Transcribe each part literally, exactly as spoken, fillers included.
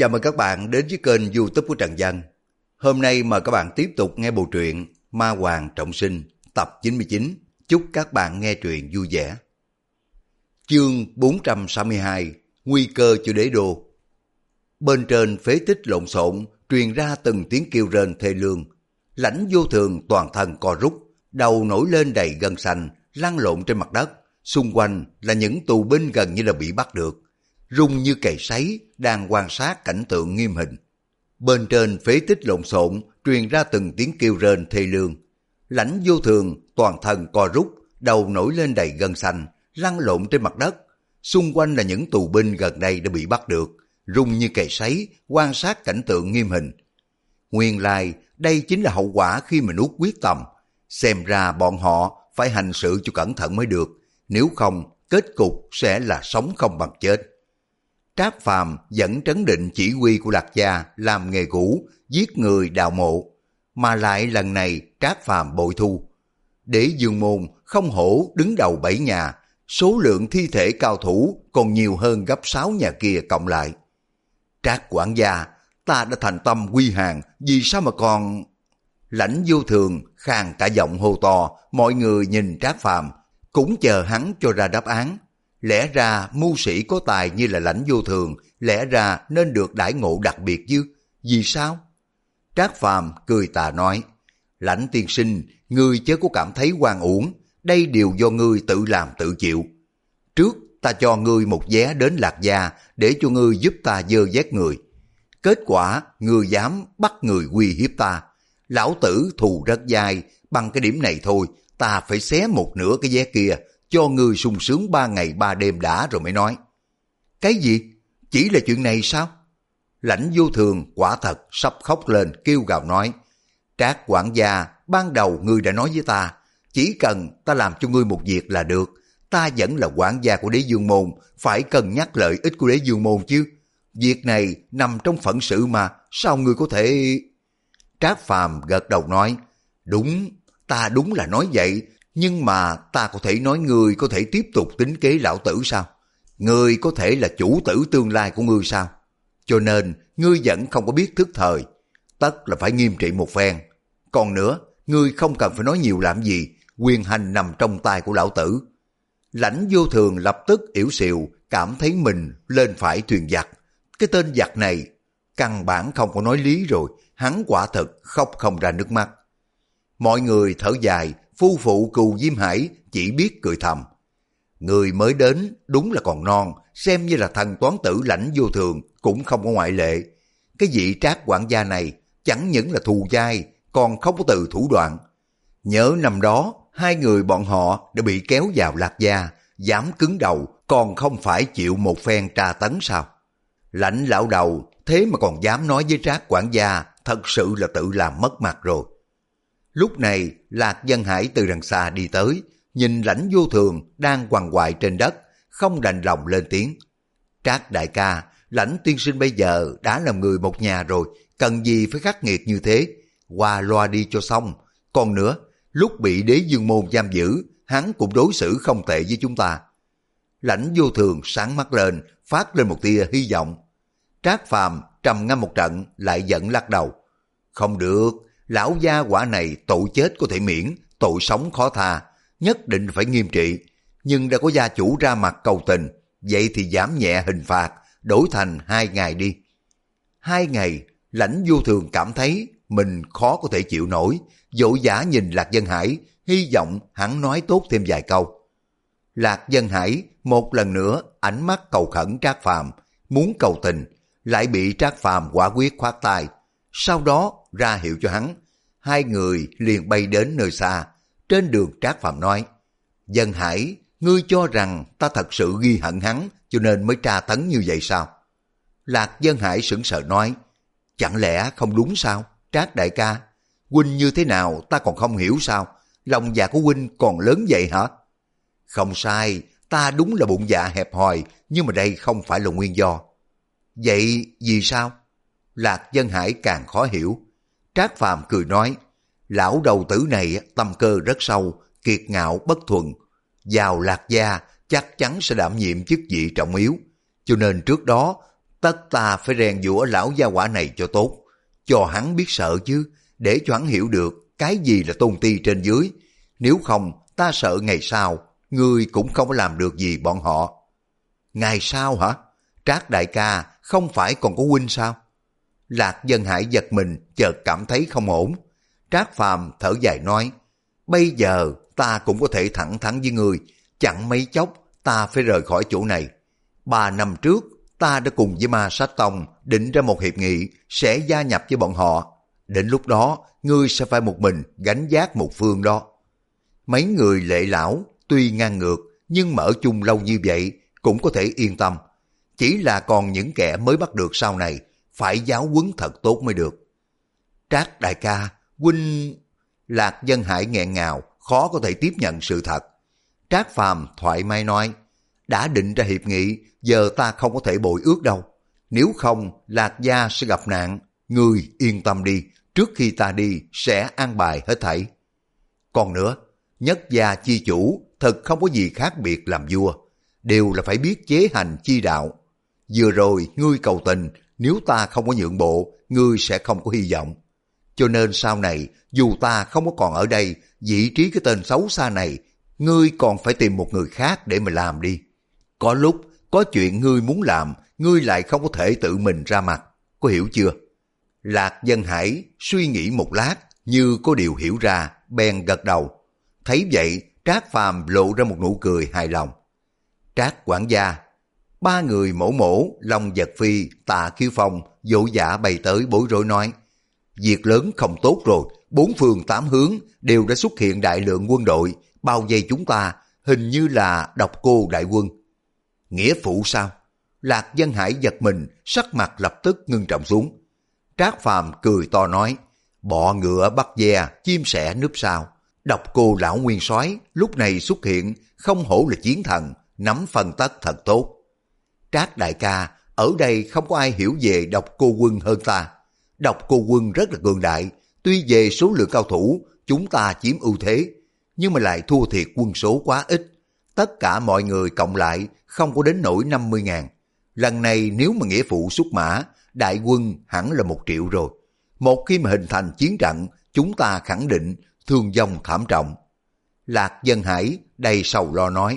Chào mừng các bạn đến với kênh YouTube của Trần Văn. Hôm nay mời các bạn tiếp tục nghe bộ truyện Ma Hoàng Trọng Sinh tập chín mươi chín. Chúc các bạn nghe truyện vui vẻ. Chương bốn trăm sáu mươi hai. Nguy cơ cho đế đô. Bên trên phế tích lộn xộn truyền ra từng tiếng kêu rên thê lương. Lãnh Vô Thường toàn thân co rút, đầu nổi lên đầy gân xanh, lăn lộn trên mặt đất. Xung quanh là những tù binh gần như là bị bắt được, rung như cày sấy, đang quan sát cảnh tượng nghiêm hình. Bên trên phế tích lộn xộn truyền ra từng tiếng kêu rên thê lương. Lãnh Vô Thường toàn thân co rút, đầu nổi lên đầy gân xanh, lăn lộn trên mặt đất. Xung quanh là những tù binh gần đây đã bị bắt được, rung như cày sấy, quan sát cảnh tượng nghiêm hình. Nguyên lai đây chính là hậu quả khi mà nuốt quyết tâm. Xem ra bọn họ phải hành sự cho cẩn thận mới được, nếu không kết cục sẽ là sống không bằng chết. Trác Phàm dẫn Trấn Định chỉ huy của Lạc Gia làm nghề cũ, giết người đào mộ, mà lại lần này Trác Phàm bội thu. Đế Dương Môn không hổ đứng đầu bảy nhà, số lượng thi thể cao thủ còn nhiều hơn gấp sáu nhà kia cộng lại. Trác quản gia, ta đã thành tâm quy hàng, vì sao mà còn... Lãnh Vô Thường khàn cả giọng hô to, mọi người nhìn Trác Phàm cũng chờ hắn cho ra đáp án. Lẽ ra mưu sĩ có tài như là Lãnh Vô Thường, lẽ ra nên được đãi ngộ đặc biệt chứ, vì sao? Trác Phàm cười tà nói, Lãnh tiên sinh, ngươi chớ có cảm thấy oan uổng, đây đều do ngươi tự làm tự chịu. Trước ta cho ngươi một vé đến Lạc Gia để cho ngươi giúp ta dơ vét người. Kết quả ngươi dám bắt người uy hiếp ta. Lão tử thù rất dai, bằng cái điểm này thôi, ta phải xé một nửa cái vé kia, cho ngươi sung sướng ba ngày ba đêm đã rồi mới nói. Cái gì? Chỉ là chuyện này sao? Lãnh Vô Thường quả thật sắp khóc lên, kêu gào nói, Trác quản gia, ban đầu ngươi đã nói với ta, chỉ cần ta làm cho ngươi một việc là được, ta vẫn là quản gia của Đế Dương Môn, phải cân nhắc lợi ích của Đế Dương Môn chứ. Việc này nằm trong phận sự mà, sao ngươi có thể... Trác Phàm gật đầu nói, đúng, ta đúng là nói vậy, nhưng mà ta có thể nói ngươi có thể tiếp tục tính kế lão tử sao? Ngươi có thể là chủ tử tương lai của ngươi sao? Cho nên ngươi vẫn không có biết thức thời, tất là phải nghiêm trị một phen. Còn nữa, ngươi không cần phải nói nhiều làm gì, quyền hành nằm trong tay của lão tử. Lãnh Vô Thường lập tức yểu xìu, cảm thấy mình lên phải thuyền giặc. Cái tên giặc này căn bản không có nói lý rồi, hắn quả thực khóc không ra nước mắt. Mọi người thở dài, phu phụ Cù Diêm Hải chỉ biết cười thầm. Người mới đến đúng là còn non, xem như là thần toán tử Lãnh Vô Thường cũng không có ngoại lệ. Cái vị Trác quản gia này chẳng những là thù dai, còn không có từ thủ đoạn. Nhớ năm đó, hai người bọn họ đã bị kéo vào Lạc Gia, dám cứng đầu, còn không phải chịu một phen tra tấn sao? Lãnh lão đầu, thế mà còn dám nói với Trác quản gia, thật sự là tự làm mất mặt rồi. Lúc này, Lạc Dân Hải từ đằng xa đi tới, nhìn Lãnh Vô Thường đang quằn quại trên đất, không đành lòng lên tiếng. Trác đại ca, Lãnh tiên sinh bây giờ đã làm người một nhà rồi, cần gì phải khắc nghiệt như thế, qua loa đi cho xong. Còn nữa, lúc bị Đế Dương Môn giam giữ, hắn cũng đối xử không tệ với chúng ta. Lãnh Vô Thường sáng mắt lên, phát lên một tia hy vọng. Trác Phàm trầm ngâm một trận, lại giận lắc đầu. Không được, lão gia quả này tội chết có thể miễn, tội sống khó tha, nhất định phải nghiêm trị. Nhưng đã có gia chủ ra mặt cầu tình, vậy thì giảm nhẹ hình phạt, đổi thành hai ngày đi. Hai ngày, Lãnh Vô Thường cảm thấy mình khó có thể chịu nổi, vội vã nhìn Lạc Dân Hải, hy vọng hắn nói tốt thêm vài câu. Lạc Dân Hải một lần nữa ánh mắt cầu khẩn Trác Phàm, muốn cầu tình, lại bị Trác Phàm quả quyết khoát tay. Sau đó ra hiệu cho hắn, hai người liền bay đến nơi xa. Trên đường Trác Phàm nói, Dân Hải, ngươi cho rằng ta thật sự ghi hận hắn cho nên mới tra tấn như vậy sao? Lạc Dân Hải sững sờ nói, chẳng lẽ không đúng sao? Trác đại ca, huynh như thế nào ta còn không hiểu sao? Lòng dạ của huynh còn lớn vậy hả? Không sai, ta đúng là bụng dạ hẹp hòi, nhưng mà đây không phải là nguyên do. Vậy vì sao? Lạc Dân Hải càng khó hiểu. Trác Phàm cười nói, lão đầu tử này tâm cơ rất sâu, kiệt ngạo bất thuần. Vào Lạc Gia chắc chắn sẽ đảm nhiệm chức vị trọng yếu. Cho nên trước đó Tất ta phải rèn giũa lão gia hỏa này cho tốt, cho hắn biết sợ chứ, để cho hắn hiểu được cái gì là tôn ti trên dưới. Nếu không, ta sợ ngày sau, ngươi cũng không có làm được gì bọn họ. Ngày sau hả? Trác đại ca không phải còn có huynh sao? Lạc Dân Hải giật mình, chợt cảm thấy không ổn. Trác Phàm thở dài nói, bây giờ ta cũng có thể thẳng thắn với ngươi, chẳng mấy chốc ta phải rời khỏi chỗ này. Ba năm trước, ta đã cùng với Ma Sát Tông định ra một hiệp nghị sẽ gia nhập với bọn họ. Đến lúc đó, ngươi sẽ phải một mình gánh vác một phương đó. Mấy người lệ lão tuy ngang ngược, nhưng mở chung lâu như vậy cũng có thể yên tâm. Chỉ là còn những kẻ mới bắt được sau này, phải giáo huấn thật tốt mới được. Trác đại ca, huynh... Lạc Dân Hải nghẹn ngào, khó có thể tiếp nhận sự thật. Trác Phàm thoải mái nói, đã định ra hiệp nghị, giờ ta không có thể bội ước đâu. Nếu không, Lạc gia sẽ gặp nạn. Ngươi yên tâm đi, trước khi ta đi sẽ an bài hết thảy. Còn nữa, nhất gia chi chủ thật không có gì khác biệt làm vua, đều là phải biết chế hành chi đạo. Vừa rồi ngươi cầu tình, nếu ta không có nhượng bộ, ngươi sẽ không có hy vọng. Cho nên sau này, dù ta không có còn ở đây, vị trí cái tên xấu xa này, ngươi còn phải tìm một người khác để mà làm đi. Có lúc, có chuyện ngươi muốn làm, ngươi lại không có thể tự mình ra mặt, có hiểu chưa? Lạc Dân Hải suy nghĩ một lát, như có điều hiểu ra, bèn gật đầu. Thấy vậy, Trác Phàm lộ ra một nụ cười hài lòng. Trác quản gia, ba người mổ mổ, Long Vật Phi, Tạ Kiêu Phong, vội vã bày tới bối rối nói, việc lớn không tốt rồi, bốn phương tám hướng đều đã xuất hiện đại lượng quân đội, bao vây chúng ta, hình như là Độc Cô đại quân. Nghĩa phụ sao? Lạc Dân Hải giật mình, sắc mặt lập tức ngưng trọng xuống. Trác Phàm cười to nói, bọ ngựa bắt ve, chim sẻ núp sau. Độc Cô lão nguyên soái lúc này xuất hiện, không hổ là chiến thần, nắm phần tất thật tốt. Trác đại ca, ở đây không có ai hiểu về Độc Cô quân hơn ta. Độc Cô quân rất là cường đại, tuy về số lượng cao thủ, chúng ta chiếm ưu thế, nhưng mà lại thua thiệt quân số quá ít. Tất cả mọi người cộng lại không có đến nỗi năm mươi ngàn. Lần này nếu mà nghĩa phụ xuất mã, đại quân hẳn là một triệu rồi. Một khi mà hình thành chiến trận, chúng ta khẳng định thương vong thảm trọng. Lạc Dân Hải đầy sầu lo nói.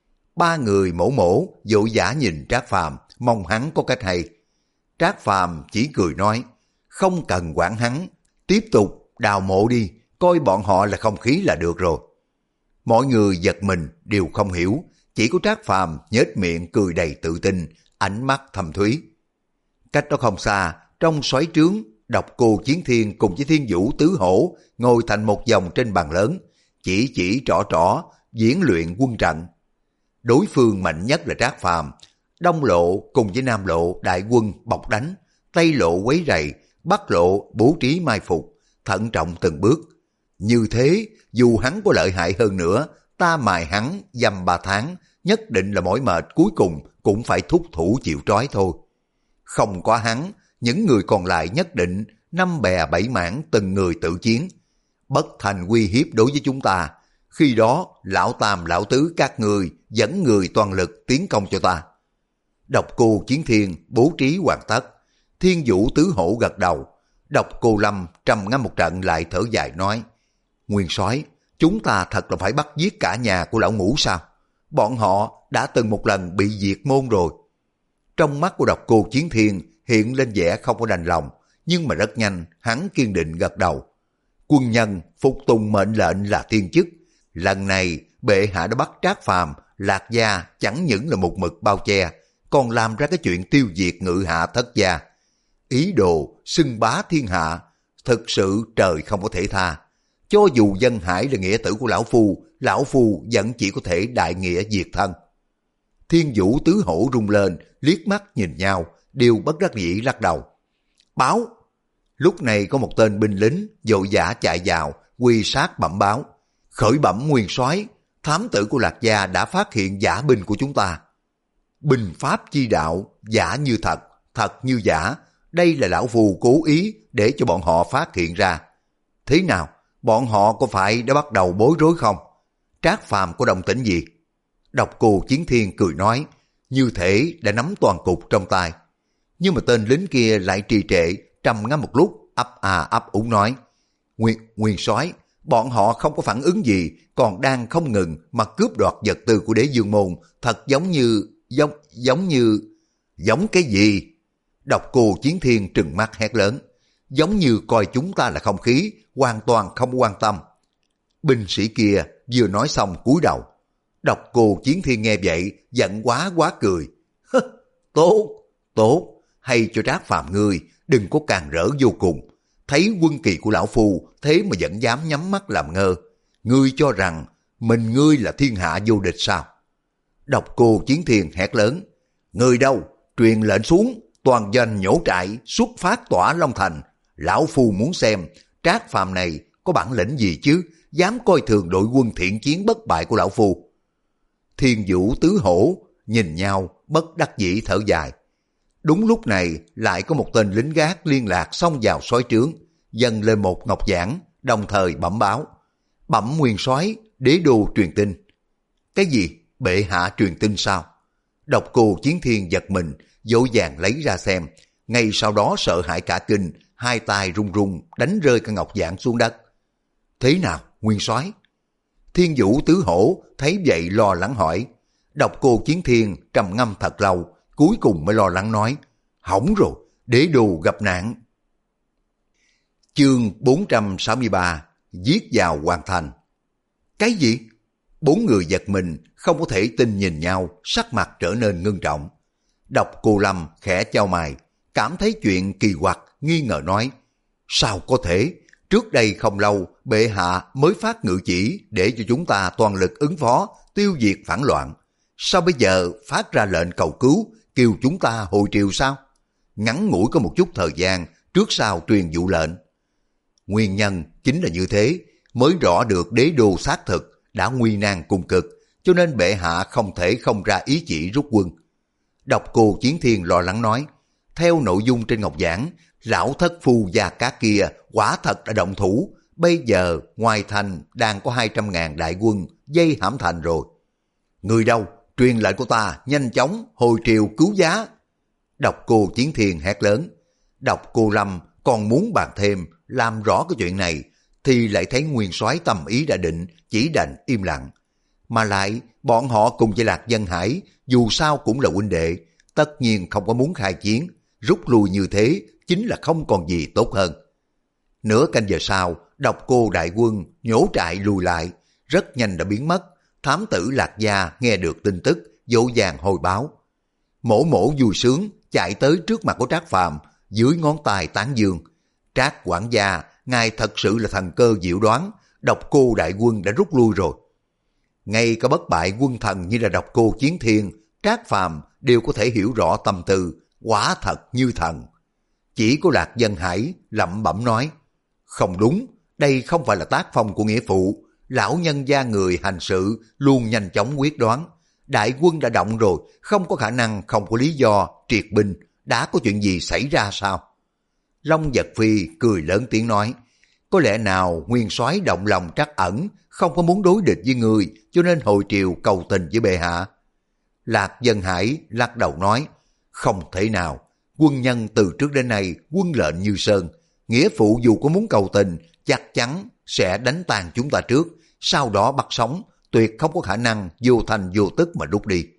Ba người mổ mổ vội vã nhìn Trác Phàm, mong hắn có cách hay. Trác Phàm chỉ cười nói, không cần quản hắn, tiếp tục đào mộ đi, coi bọn họ là không khí là được rồi. Mọi người giật mình đều không hiểu, chỉ có Trác Phàm nhếch miệng cười đầy tự tin, ánh mắt thâm thúy. Cách đó không xa, trong xoáy trướng, Độc Cô Chiến Thiên cùng với Thiên Vũ Tứ Hổ ngồi thành một vòng trên bàn lớn, chỉ chỉ trỏ trỏ, diễn luyện quân trận. Đối phương mạnh nhất là Trác Phàm, Đông Lộ cùng với Nam Lộ đại quân bọc đánh, Tây Lộ quấy rầy, Bắc Lộ bố trí mai phục, thận trọng từng bước. Như thế, dù hắn có lợi hại hơn nữa, ta mài hắn dăm ba tháng, nhất định là mỏi mệt cuối cùng cũng phải thúc thủ chịu trói thôi. Không có hắn, những người còn lại nhất định năm bè bảy mảng từng người tự chiến, bất thành uy hiếp đối với chúng ta. Khi đó, lão tam lão tứ các người dẫn người toàn lực tiến công cho ta. Độc Cô Chiến Thiên bố trí hoàn tất, Thiên Vũ Tứ Hổ gật đầu. Độc Cô Lâm trầm ngâm một trận lại thở dài nói, Nguyên soái, chúng ta thật là phải bắt giết cả nhà của lão Ngũ sao? Bọn họ đã từng một lần bị diệt môn rồi. Trong mắt của Độc Cô Chiến Thiên hiện lên vẻ không có đành lòng, nhưng mà rất nhanh hắn kiên định gật đầu. Quân nhân phục tùng mệnh lệnh là tiên chức. Lần này bệ hạ đã bắt Trác Phàm, Lạc gia chẳng những là một mực bao che, còn làm ra cái chuyện tiêu diệt Ngự Hạ Thất gia. Ý đồ xưng bá thiên hạ, thực sự trời không có thể tha. Cho dù Dân Hải là nghĩa tử của lão phu, lão phu vẫn chỉ có thể đại nghĩa diệt thân. Thiên Vũ Tứ Hổ rung lên, liếc mắt nhìn nhau, đều bất đắc dĩ lắc đầu. Báo! Lúc này có một tên binh lính vội vã chạy vào, quy sát bẩm báo. Khởi bẩm nguyên soái, thám tử của Lạc gia đã phát hiện giả binh của chúng ta. Binh pháp chi đạo, giả như thật, thật như giả. Đây là lão phù cố ý để cho bọn họ phát hiện ra. Thế nào, bọn họ có phải đã bắt đầu bối rối không? Trác Phàm có đồng tĩnh gì? Độc Cô Chiến Thiên cười nói, như thể đã nắm toàn cục trong tay. nhưng mà tên lính kia lại trì trệ, trầm ngâm một lúc, ấp à ấp úng nói: Nguyên, Nguyên soái, bọn họ không có phản ứng gì, còn đang không ngừng mà cướp đoạt vật tư của Đế Dương Môn, thật giống như, giống, giống như, giống cái gì? Độc Cô Chiến Thiên trừng mắt hét lớn, giống như coi chúng ta là không khí, hoàn toàn không quan tâm. Binh sĩ kia vừa nói xong cúi đầu. Độc Cô Chiến Thiên nghe vậy, giận quá quá cười. Tốt, tốt, hay cho Trác Phàm ngươi, đừng có càng rỡ vô cùng. Thấy quân kỳ của lão phu, thế mà vẫn dám nhắm mắt làm ngơ. Ngươi cho rằng mình ngươi là thiên hạ vô địch sao? Độc Cô Chiến Thiên hét lớn, ngươi đâu, truyền lệnh xuống, toàn doanh nhổ trại, xuất phát tỏa Long Thành. Lão phu muốn xem Trác Phàm này có bản lĩnh gì chứ, dám coi thường đội quân thiện chiến bất bại của lão phu. Thiên Vũ Tứ Hổ nhìn nhau bất đắc dĩ thở dài. Đúng lúc này lại có một tên lính gác liên lạc xông vào soái trướng, dâng lên một ngọc giản, đồng thời bẩm báo: Bẩm nguyên soái, đế đô truyền tin. Cái gì? Bệ hạ truyền tin sao? Độc Cô Chiến Thiên giật mình, vội vàng lấy ra xem, ngay sau đó sợ hãi cả kinh, hai tay run run đánh rơi cái ngọc giản xuống đất. Thế nào, nguyên soái? Thiên Vũ Tứ Hổ thấy vậy lo lắng hỏi. Độc Cô Chiến Thiên trầm ngâm thật lâu, cuối cùng mới lo lắng nói: hỏng rồi, đế đô gặp nạn. Chương bốn trăm sáu mươi ba, giết vào hoàn thành. Cái gì? Bốn người giật mình, không có thể tin nhìn nhau, sắc mặt trở nên ngưng trọng. Độc Cô Lâm khẽ chau mày, cảm thấy chuyện kỳ quặc, nghi ngờ nói: sao có thể? Trước đây không lâu, bệ hạ mới phát ngự chỉ để cho chúng ta toàn lực ứng phó, tiêu diệt phản loạn. Sao bây giờ phát ra lệnh cầu cứu, kêu chúng ta hồi triều sao? Ngắn ngủi có một chút thời gian, trước sau truyền vụ lệnh. Nguyên nhân chính là như thế, mới rõ được đế đô xác thực đã nguy nan cùng cực, cho nên bệ hạ không thể không ra ý chỉ rút quân. Độc Cô Chiến Thiên lo lắng nói, theo nội dung trên ngọc giảng, lão thất phu Gia Cát kia quả thật đã động thủ, bây giờ ngoài thành đang có hai trăm ngàn đại quân dây hãm thành rồi. Người đâu, truyền lệnh của ta nhanh chóng hồi triều cứu giá. Độc Cô Chiến Thiên hét lớn. Độc Cô Lâm còn muốn bàn thêm, làm rõ cái chuyện này, thì lại thấy nguyên soái tâm ý đã định, chỉ đành im lặng. Mà lại, bọn họ cùng với Lạc Dân Hải, dù sao cũng là huynh đệ, tất nhiên không có muốn khai chiến, rút lui như thế chính là không còn gì tốt hơn. Nửa canh giờ sau, Độc Cô đại quân nhổ trại lùi lại, rất nhanh đã biến mất. Thám tử Lạc Gia nghe được tin tức, vội vàng hồi báo. Mổ mổ vui sướng chạy tới trước mặt của Trác Phàm, dưới ngón tay tán dương. Trác quản gia, ngài thật sự là thần cơ diệu đoán, Độc Cô đại quân đã rút lui rồi. Ngay cả bất bại quân thần như là Độc Cô Chiến Thiên, Trác Phàm đều có thể hiểu rõ tâm tư, quả thật như thần. Chỉ có Lạc Dân Hải lẩm bẩm nói, không đúng, đây không phải là tác phong của nghĩa phụ. Lão nhân gia người hành sự luôn nhanh chóng quyết đoán. Đại quân đã động rồi, không có khả năng không có lý do triệt binh. Đã có chuyện gì xảy ra sao? Long Vật Phi cười lớn tiếng nói, có lẽ nào nguyên soái động lòng trắc ẩn, không có muốn đối địch với người, cho nên hồi triều cầu tình với bệ hạ. Lạc Dân Hải lắc đầu nói, không thể nào. Quân nhân từ trước đến nay quân lệnh như sơn, nghĩa phụ dù có muốn cầu tình, chắc chắn sẽ đánh tan chúng ta trước, sau đó bắt sống, tuyệt không có khả năng vô thành vô tức mà rút đi.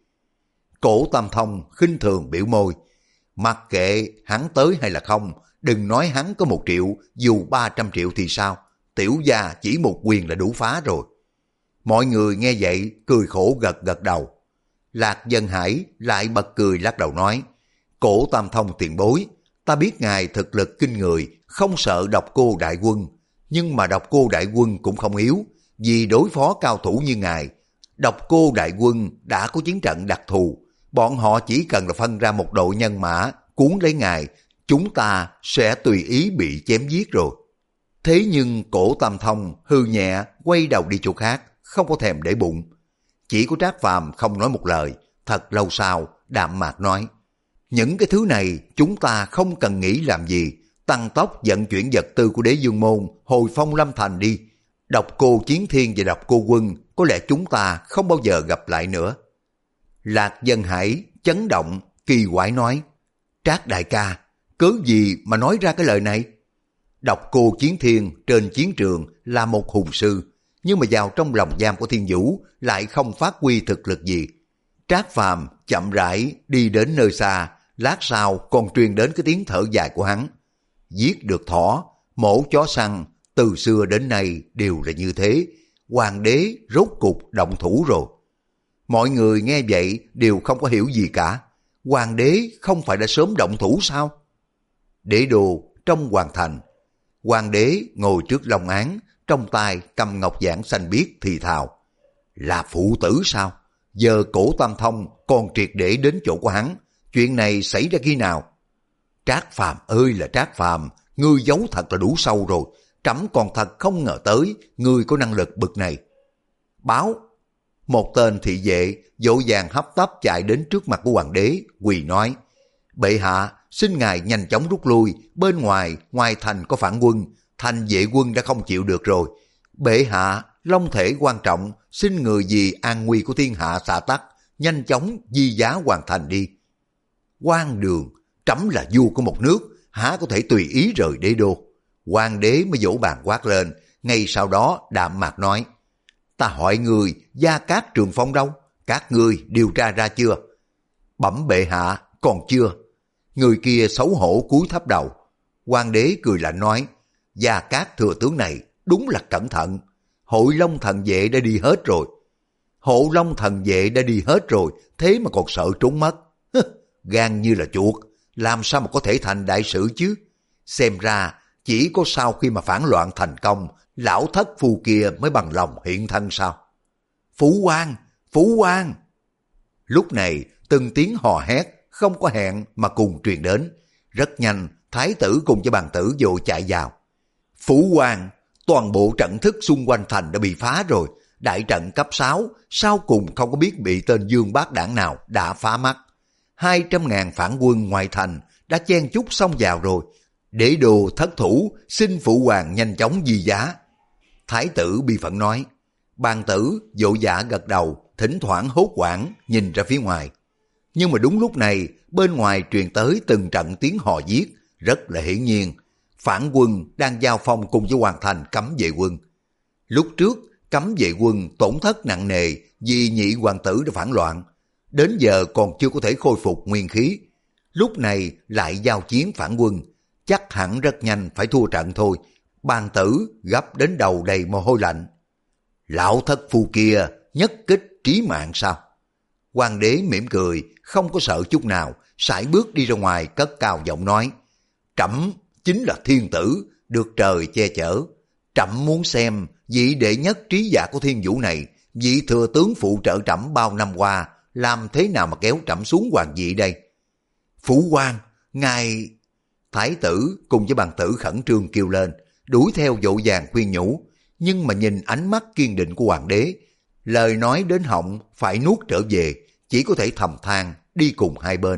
Cổ Tam Thông khinh thường biểu môi, mặc kệ hắn tới hay là không, đừng nói hắn có một triệu, dù ba trăm triệu thì sao, tiểu gia chỉ một quyền là đủ phá rồi. Mọi người nghe vậy cười khổ gật gật đầu. Lạc Dân Hải lại bật cười lắc đầu nói, Cổ Tam Thông tiền bối, ta biết ngài thực lực kinh người, không sợ Độc Cô đại quân, nhưng mà Độc Cô đại quân cũng không yếu, vì đối phó cao thủ như ngài. Độc Cô đại quân đã có chiến trận đặc thù, bọn họ chỉ cần là phân ra một đội nhân mã cuốn lấy ngài, chúng ta sẽ tùy ý bị chém giết rồi. Thế nhưng Cổ Tam Thông hư nhẹ quay đầu đi chỗ khác, không có thèm để bụng. Chỉ có Trác Phàm không nói một lời, thật lâu sau đạm mạc nói, những cái thứ này chúng ta không cần nghĩ làm gì, tăng tốc vận chuyển vật tư của Đế Dương Môn hồi phong Lâm Thành đi. Độc Cô Chiến Thiên và Độc Cô Quân có lẽ chúng ta không bao giờ gặp lại nữa. Lạc Dân Hải chấn động kỳ quái nói, Trác đại ca, cớ gì mà nói ra cái lời này? Độc Cô Chiến Thiên trên chiến trường là một hùng sư, nhưng mà vào trong lòng giam của Thiên Vũ lại không phát huy thực lực gì. Trác Phàm chậm rãi đi đến nơi xa, lát sau còn truyền đến cái tiếng thở dài của hắn. Giết được thỏ, mổ chó săn, từ xưa đến nay đều là như thế. Hoàng đế rốt cục động thủ rồi. Mọi người nghe vậy đều không có hiểu gì cả. Hoàng đế không phải đã sớm động thủ sao? Đế đô trong hoàng thành, hoàng đế ngồi trước long án, trong tay cầm ngọc giản xanh biếc thì thào. Là phụ tử sao? Giờ Cổ Tam Thông còn triệt để đến chỗ của hắn. Chuyện này xảy ra khi nào? Trác Phàm ơi là Trác Phàm, ngươi giấu thật là đủ sâu rồi. Trẫm còn thật không ngờ tới ngươi có năng lực bực này. Báo. Một tên thị vệ vội vàng hấp tấp chạy đến trước mặt của hoàng đế, quỳ nói: Bệ hạ, xin ngài nhanh chóng rút lui, bên ngoài, ngoài thành có phản quân, thành vệ quân đã không chịu được rồi. Bệ hạ, long thể quan trọng, xin người vì an nguy của thiên hạ xã tắc, nhanh chóng di giá hoàn thành đi. Quan đường, trẫm là vua của một nước, há có thể tùy ý rời đế đô. Hoàng đế mới vỗ bàn quát lên, ngay sau đó đạm mạc nói: Ta hỏi người, Gia Cát Trường Phong đâu? Các ngươi điều tra ra chưa? Bẩm bệ hạ, còn chưa. Người kia xấu hổ cúi thấp đầu. Hoàng đế cười lạnh nói: Gia Cát thừa tướng này đúng là cẩn thận. Hội Long thần vệ đã đi hết rồi. Hộ Long thần vệ đã đi hết rồi, thế mà còn sợ trốn mất. Gan như là chuột, làm sao mà có thể thành đại sử chứ? Xem ra chỉ có sau khi mà phản loạn thành công, lão thất phu kia mới bằng lòng hiện thân sao? Phú quan, Phú quan. Lúc này từng tiếng hò hét không có hẹn mà cùng truyền đến. Rất nhanh, thái tử cùng với bàn tử vội chạy vào. Phú quan, toàn bộ trận thức xung quanh thành đã bị phá rồi. Đại trận cấp sáu, sau cùng không có biết bị tên Dương Bác Đảng nào đã phá mắt. Hai trăm ngàn phản quân ngoài thành đã chen chúc xông vào rồi. Đế đô thất thủ, xin phụ hoàng nhanh chóng di giá. Thái tử bi phẫn nói. Bàn tử vội vã gật đầu, thỉnh thoảng hốt hoảng nhìn ra phía ngoài. Nhưng mà đúng lúc này, bên ngoài truyền tới từng trận tiếng hò giết, rất là hiển nhiên. Phản quân đang giao phong cùng với hoàn thành cấm vệ quân. Lúc trước, cấm vệ quân tổn thất nặng nề vì nhị hoàng tử đã phản loạn. Đến giờ còn chưa có thể khôi phục nguyên khí. Lúc này lại giao chiến phản quân, chắc hẳn rất nhanh phải thua trận thôi. Bàn tử gấp đến đầu đầy mồ hôi lạnh. Lão thất phu kia nhất kích trí mạng sao? Hoàng đế mỉm cười, không có sợ chút nào, sải bước đi ra ngoài cất cao giọng nói. Trẫm chính là thiên tử, được trời che chở. Trẫm muốn xem vị đệ nhất trí giả của thiên vũ này, vị thừa tướng phụ trợ trẫm bao năm qua, làm thế nào mà kéo trẫm xuống hoàng vị đây? Phủ quan, ngài... Thái tử cùng với bàn tử khẩn trương kêu lên, đuổi theo vội vàng khuyên nhủ, nhưng mà nhìn ánh mắt kiên định của hoàng đế, lời nói đến họng phải nuốt trở về, chỉ có thể thầm than đi cùng hai bên.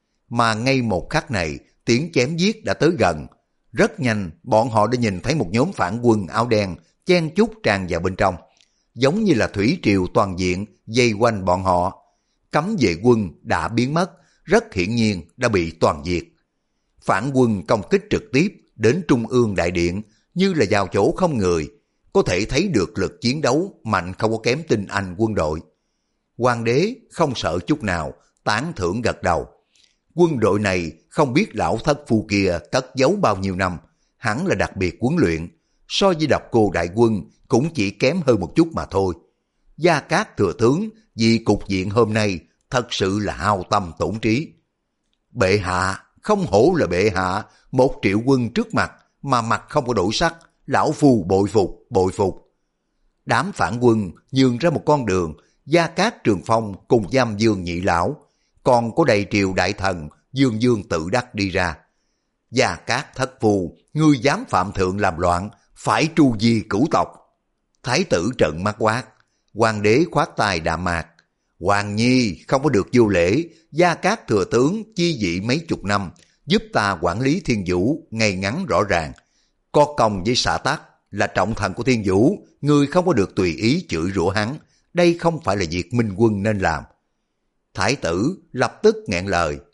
Mà ngay một khắc này, tiếng chém giết đã tới gần. Rất nhanh, bọn họ đã nhìn thấy một nhóm phản quân áo đen chen chúc tràn vào bên trong, giống như là thủy triều toàn diện vây quanh bọn họ. Cấm vệ quân đã biến mất, rất hiển nhiên đã bị toàn diệt. Phản quân công kích trực tiếp đến Trung ương Đại Điện như là vào chỗ không người, có thể thấy được lực chiến đấu mạnh không có kém tinh anh quân đội. Hoàng đế không sợ chút nào, tán thưởng gật đầu. Quân đội này không biết lão thất phu kia cất giấu bao nhiêu năm, hẳn là đặc biệt huấn luyện, so với Độc Cô đại quân cũng chỉ kém hơn một chút mà thôi. Gia Cát thừa tướng vì cục diện hôm nay thật sự là hao tâm tổn trí. Bệ hạ, không hổ là bệ hạ, một triệu quân trước mặt mà mặt không có đổi sắc, lão phu bội phục, bội phục. Đám phản quân nhường ra một con đường, Gia Cát Trường Phong cùng giam Dương nhị lão, còn có đầy triều đại thần, Dương Dương tự đắc đi ra. Gia Cát thất phu, ngươi dám phạm thượng làm loạn, phải tru di cửu tộc. Thái tử trợn mắt quát, hoàng đế khoát tay đạm mạc. Hoàng nhi không có được vô lễ, Gia Cát thừa tướng chi vị mấy chục năm, giúp ta quản lý thiên vũ ngày ngắn rõ ràng. Có công với xã tắc, là trọng thần của thiên vũ, ngươi không có được tùy ý chửi rủa hắn, đây không phải là việc minh quân nên làm. Thái tử lập tức nghẹn lời,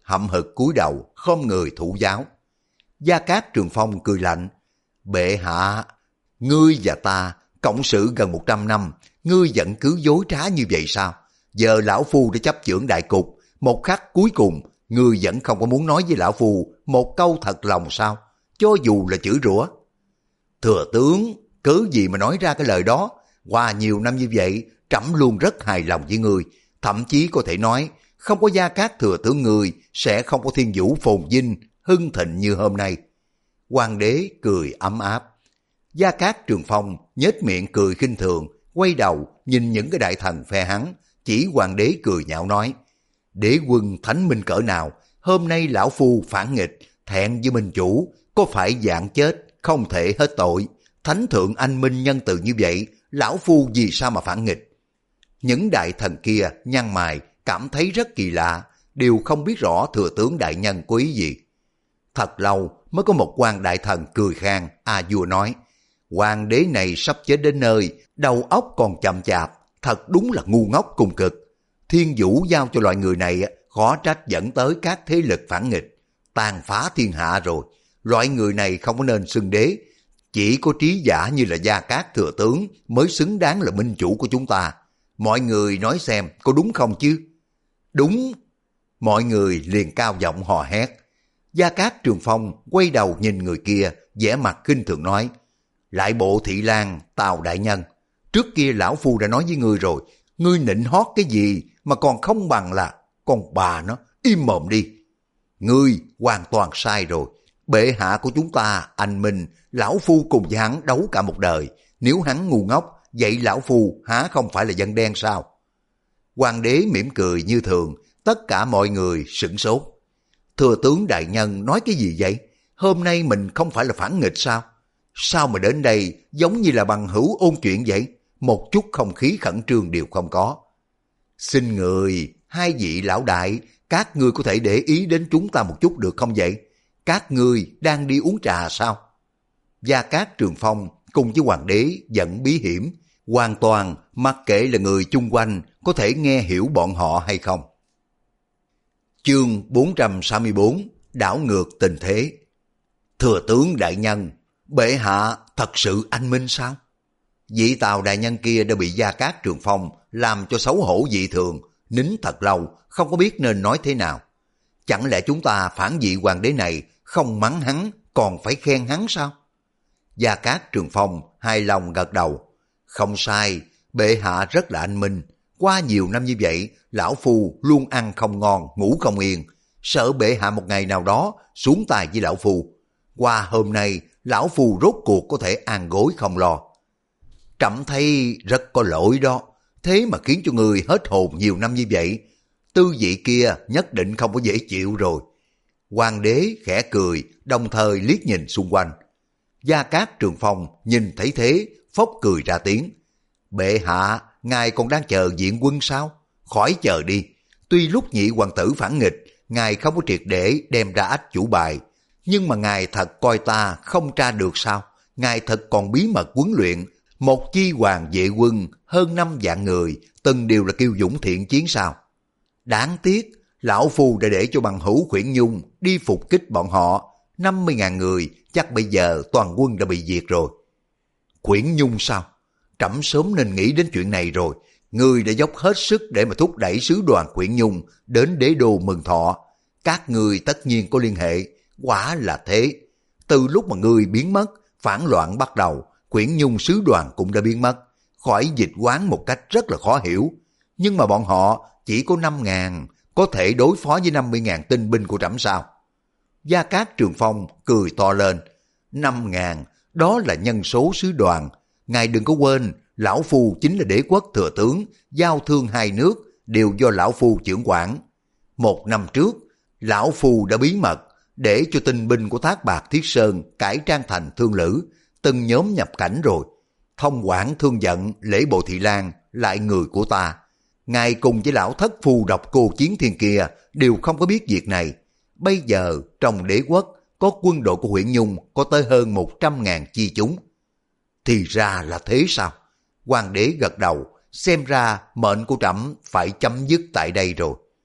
hậm hực cúi đầu, khom người thủ giáo. Gia Cát Trường Phong cười lạnh, bệ hạ, ngươi và ta cộng sự gần một trăm năm, ngươi vẫn cứ dối trá như vậy sao? Giờ lão phu đã chấp chưởng đại cục, một khắc cuối cùng, ngươi vẫn không có muốn nói với lão phu một câu thật lòng sao? Cho dù là chửi rủa. Thừa tướng, cớ gì mà nói ra cái lời đó? Qua nhiều năm như vậy, trẫm luôn rất hài lòng với ngươi, thậm chí có thể nói, không có Gia Cát thừa tướng ngươi sẽ không có Thiên Vũ phồn vinh, hưng thịnh như hôm nay. Hoàng đế cười ấm áp. Gia Cát Trường Phong nhếch miệng cười khinh thường, quay đầu nhìn những cái đại thần phe hắn, chỉ hoàng đế cười nhạo nói, đế quân thánh minh cỡ nào, hôm nay lão phu phản nghịch, thẹn với minh chủ, có phải dạng chết, không thể hết tội. Thánh thượng anh minh nhân từ như vậy, lão phu vì sao mà phản nghịch? Những đại thần kia nhăn mày, cảm thấy rất kỳ lạ, đều không biết rõ thừa tướng đại nhân có ý gì. Thật lâu mới có một quan đại thần cười khang, a vua nói, hoàng đế này sắp chết đến nơi, đầu óc còn chậm chạp, thật đúng là ngu ngốc cùng cực. Thiên Vũ giao cho loại người này, khó trách dẫn tới các thế lực phản nghịch, tàn phá thiên hạ rồi. Loại người này không có nên xưng đế, chỉ có trí giả như là Gia Cát thừa tướng mới xứng đáng là minh chủ của chúng ta. Mọi người nói xem có đúng không chứ? Đúng! Mọi người liền cao giọng hò hét. Gia Cát Trường Phong quay đầu nhìn người kia, vẻ mặt khinh thường nói, lại bộ thị lang Tào đại nhân, trước kia lão phu đã nói với ngươi rồi, ngươi nịnh hót cái gì mà còn không bằng là con bà nó, im mồm đi. Ngươi hoàn toàn sai rồi, bệ hạ của chúng ta anh minh, lão phu cùng với hắn đấu cả một đời, nếu hắn ngu ngốc, vậy lão phu há không phải là dân đen sao? Hoàng đế mỉm cười như thường, tất cả mọi người sửng sốt. Thừa tướng đại nhân nói cái gì vậy? Hôm nay mình không phải là phản nghịch sao? Sao mà đến đây giống như là bằng hữu ôn chuyện vậy? Một chút không khí khẩn trương đều không có. Xin người, hai vị lão đại, các ngươi có thể để ý đến chúng ta một chút được không vậy? Các ngươi đang đi uống trà sao? Gia Cát Trường Phong cùng với hoàng đế giận bí hiểm, hoàn toàn mặc kệ là người chung quanh có thể nghe hiểu bọn họ hay không. Chương bốn trăm sáu mươi bốn, đảo ngược tình thế. Thừa tướng đại nhân, bệ hạ thật sự anh minh sao? Vị Tào đại nhân kia đã bị Gia Cát Trường Phong làm cho xấu hổ dị thường, nín thật lâu, không có biết nên nói thế nào. Chẳng lẽ chúng ta phản vị hoàng đế này không mắng hắn, còn phải khen hắn sao? Gia Cát Trường Phong hài lòng gật đầu. Không sai, bệ hạ rất là anh minh. Qua nhiều năm như vậy, lão phu luôn ăn không ngon, ngủ không yên. Sợ bệ hạ một ngày nào đó xuống tài với lão phu. Qua hôm nay, lão phu rốt cuộc có thể an gối không lo. Trẫm thấy rất có lỗi đó, thế mà khiến cho người hết hồn nhiều năm như vậy. Tư vị kia nhất định không có dễ chịu rồi. Hoàng đế khẽ cười, đồng thời liếc nhìn xung quanh. Gia Cát Trường Phong nhìn thấy thế, phốc cười ra tiếng. Bệ hạ, ngài còn đang chờ viện quân sao? Khỏi chờ đi. Tuy lúc nhị hoàng tử phản nghịch, ngài không có triệt để đem ra ách chủ bài. Nhưng mà ngài thật coi ta không tra được sao? Ngài thật còn bí mật huấn luyện một chi hoàng vệ quân hơn năm vạn người, từng đều là kiêu dũng thiện chiến sao? Đáng tiếc, lão phu đã để cho bằng hữu Khuyển Nhung đi phục kích bọn họ. năm mươi ngàn người, chắc bây giờ toàn quân đã bị diệt rồi. Khuyển Nhung sao? Trẫm sớm nên nghĩ đến chuyện này rồi. Ngươi đã dốc hết sức để mà thúc đẩy sứ đoàn Khuyển Nhung đến đế đô Mừng Thọ. Các ngươi tất nhiên có liên hệ, quả là thế. Từ lúc mà ngươi biến mất, phản loạn bắt đầu, Khuyển Nhung sứ đoàn cũng đã biến mất, khỏi dịch quán một cách rất là khó hiểu. Nhưng mà bọn họ chỉ có năm ngàn, có thể đối phó với năm mươi ngàn tinh binh của trẫm sao? Gia Cát Trường Phong cười to lên. Năm ngàn, đó là nhân số sứ đoàn. Ngài đừng có quên, lão phu chính là đế quốc thừa tướng, giao thương hai nước đều do lão phu trưởng quản. Một năm trước, lão phu đã bí mật để cho tinh binh của Thác Bạc Thiết Sơn cải trang thành thương lữ, từng nhóm nhập cảnh rồi. Thông quản thương giận Lễ Bộ Thị Lang lại người của ta. Ngài cùng với lão thất phù độc cô Chiến Thiên kia đều không có biết việc này. Bây giờ trong đế quốc có quân đội của Huyễn Nhung có tới hơn một trăm ngàn chi chúng. Thì ra là thế sao? Hoàng đế gật đầu, xem ra mệnh của trẫm phải chấm dứt tại đây rồi.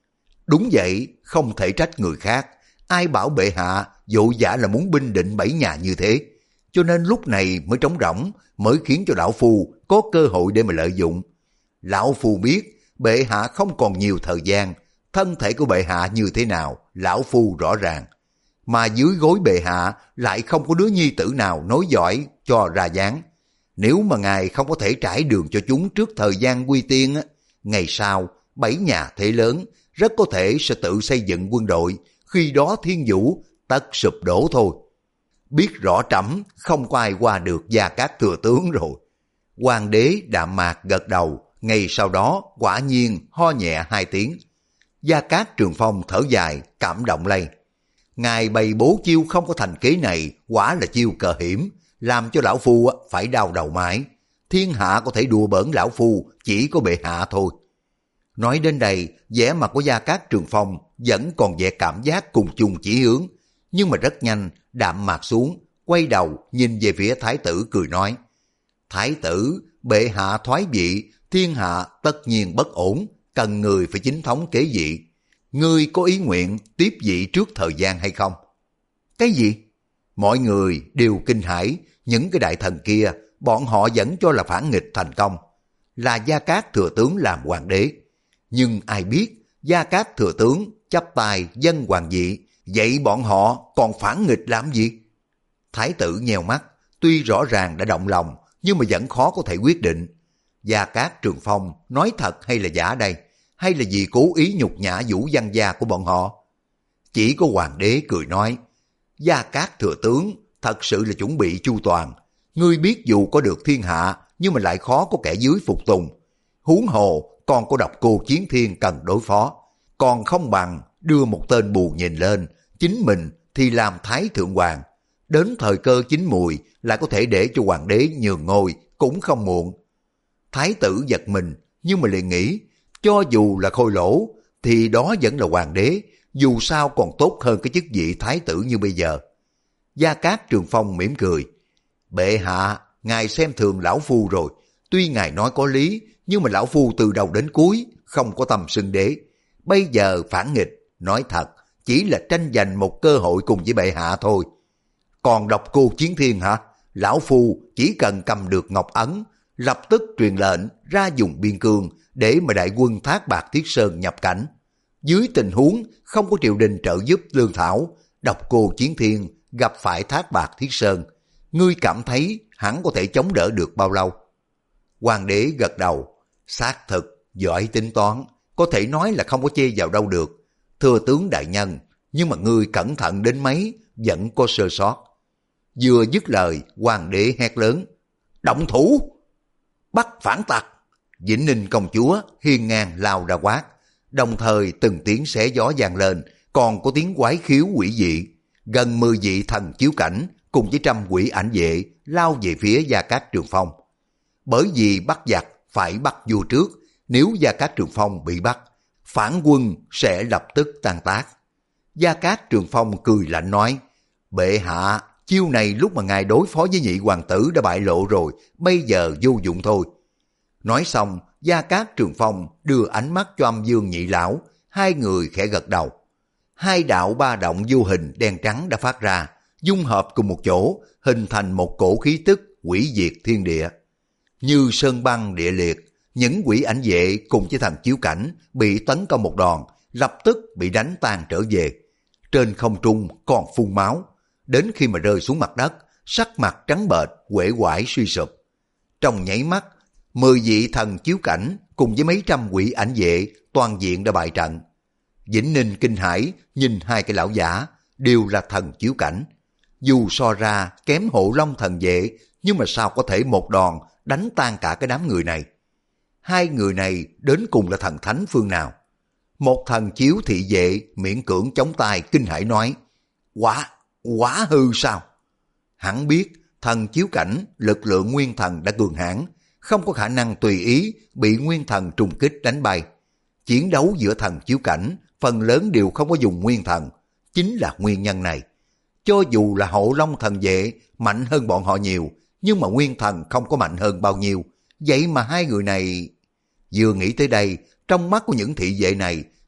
Đúng vậy, không thể trách người khác. Ai bảo bệ hạ vội vã là muốn binh định bảy nhà như thế. Cho nên lúc này mới trống rỗng, mới khiến cho lão phu có cơ hội để mà lợi dụng. Lão phu biết bệ hạ không còn nhiều thời gian, thân thể của bệ hạ như thế nào, lão phu rõ ràng. Mà dưới gối bệ hạ lại không có đứa nhi tử nào nói giỏi cho ra dáng. Nếu mà ngài không có thể trải đường cho chúng trước thời gian quy tiên, ngày sau bảy nhà thế lớn rất có thể sẽ tự xây dựng quân đội, khi đó thiên vũ tất sụp đổ thôi. Biết rõ trẫm không có ai qua được Gia Cát thừa tướng rồi. Hoàng đế đạm mạc gật đầu, ngay sau đó quả nhiên ho nhẹ hai tiếng. Gia Cát Trường Phong thở dài, cảm động lây. Ngài bày bố chiêu không có thành kế này, quả là chiêu cờ hiểm, làm cho lão phu phải đau đầu mãi. Thiên hạ có thể đùa bỡn lão phu, chỉ có bệ hạ thôi. Nói đến đây, vẻ mặt của Gia Cát Trường Phong vẫn còn vẻ cảm giác cùng chung chỉ hướng, nhưng mà rất nhanh đạm mạc xuống, quay đầu nhìn về phía thái tử cười nói: Thái tử, bệ hạ thoái vị, thiên hạ tất nhiên bất ổn, cần người phải chính thống kế vị. Ngươi có ý nguyện tiếp vị trước thời gian hay không? Cái gì? Mọi người đều kinh hãi, những cái đại thần kia, bọn họ vẫn cho là phản nghịch thành công, là Gia Cát thừa tướng làm hoàng đế. Nhưng ai biết, Gia Cát thừa tướng chắp tay dân hoàng vị, vậy bọn họ còn phản nghịch làm gì? Thái tử nheo mắt, tuy rõ ràng đã động lòng, nhưng mà vẫn khó có thể quyết định. Gia Cát Trường Phong nói thật hay là giả đây? Hay là vì cố ý nhục nhã vũ văn gia của bọn họ? Chỉ có hoàng đế cười nói: Gia Cát thừa tướng thật sự là chuẩn bị chu toàn. Ngươi biết dù có được thiên hạ, nhưng mà lại khó có kẻ dưới phục tùng. Huống hồ còn có độc cô Chiến Thiên cần đối phó, còn không bằng đưa một tên bù nhìn lên, chính mình thì làm thái thượng hoàng. Đến thời cơ chín mùi lại có thể để cho hoàng đế nhường ngôi cũng không muộn. Thái tử giật mình, nhưng mà liền nghĩ, cho dù là khôi lỗ thì đó vẫn là hoàng đế, dù sao còn tốt hơn cái chức vị thái tử như bây giờ. Gia Cát Trường Phong mỉm cười: Bệ hạ, ngài xem thường lão phu rồi. Tuy ngài nói có lý, nhưng mà lão phu từ đầu đến cuối không có tâm xưng đế. Bây giờ phản nghịch, nói thật, chỉ là tranh giành một cơ hội cùng với bệ hạ thôi. Còn độc cô Chiến Thiên hả? Lão phu chỉ cần cầm được ngọc ấn, lập tức truyền lệnh ra vùng biên cương để mà đại quân Thác Bạt Thiết Sơn nhập cảnh. Dưới tình huống không có triều đình trợ giúp lương thảo, độc cô Chiến Thiên gặp phải Thác Bạt Thiết Sơn, ngươi cảm thấy hắn có thể chống đỡ được bao lâu? Hoàng đế gật đầu: Xác thực, giỏi tính toán, có thể nói là không có chê vào đâu được. Thưa tướng đại nhân, nhưng mà ngươi cẩn thận đến mấy, vẫn có sơ sót. Vừa dứt lời, hoàng đế hét lớn: Động thủ! Bắt phản tặc! Vĩnh Ninh công chúa hiên ngang lao ra quát, đồng thời từng tiếng xé gió vang lên, còn có tiếng quái khiếu quỷ dị. Gần mười vị thần chiếu cảnh cùng với trăm quỷ ảnh vệ lao về phía Gia Cát Trường Phong. Bởi vì bắt giặc phải bắt vua trước, nếu Gia Cát Trường Phong bị bắt, phản quân sẽ lập tức tan tác. Gia Cát Trường Phong cười lạnh nói: Bệ hạ, chiêu này lúc mà ngài đối phó với nhị hoàng tử đã bại lộ rồi, bây giờ vô dụng thôi. Nói xong, Gia Cát Trường Phong đưa ánh mắt cho Âm Dương nhị lão, hai người khẽ gật đầu. Hai đạo ba động vô hình đen trắng đã phát ra, dung hợp cùng một chỗ, hình thành một cổ khí tức hủy diệt thiên địa. Như sơn băng địa liệt, những quỷ ảnh vệ cùng với thần chiếu cảnh bị tấn công một đòn, lập tức bị đánh tan trở về. Trên không trung còn phun máu, đến khi mà rơi xuống mặt đất, sắc mặt trắng bệch, uể oải suy sụp. Trong nháy mắt, mười vị thần chiếu cảnh cùng với mấy trăm quỷ ảnh vệ toàn diện đã bại trận. Vĩnh Ninh kinh hãi nhìn hai cái lão giả, đều là thần chiếu cảnh. Dù so ra kém Hộ Long thần vệ, nhưng mà sao có thể một đòn đánh tan cả cái đám người này? Hai người này đến cùng là thần thánh phương nào? Một thần chiếu thị vệ miễn cưỡng chống tay kinh hãi nói: Quả, quả hư sao? Hắn biết thần chiếu cảnh lực lượng nguyên thần đã cường hãn, không có khả năng tùy ý bị nguyên thần trùng kích đánh bay. Chiến đấu giữa thần chiếu cảnh phần lớn đều không có dùng nguyên thần, chính là nguyên nhân này. Cho dù là Hộ Long thần vệ mạnh hơn bọn họ nhiều, nhưng mà nguyên thần không có mạnh hơn bao nhiêu. Vậy mà hai người này... Vừa nghĩ tới đây, trong mắt của những thị vệ này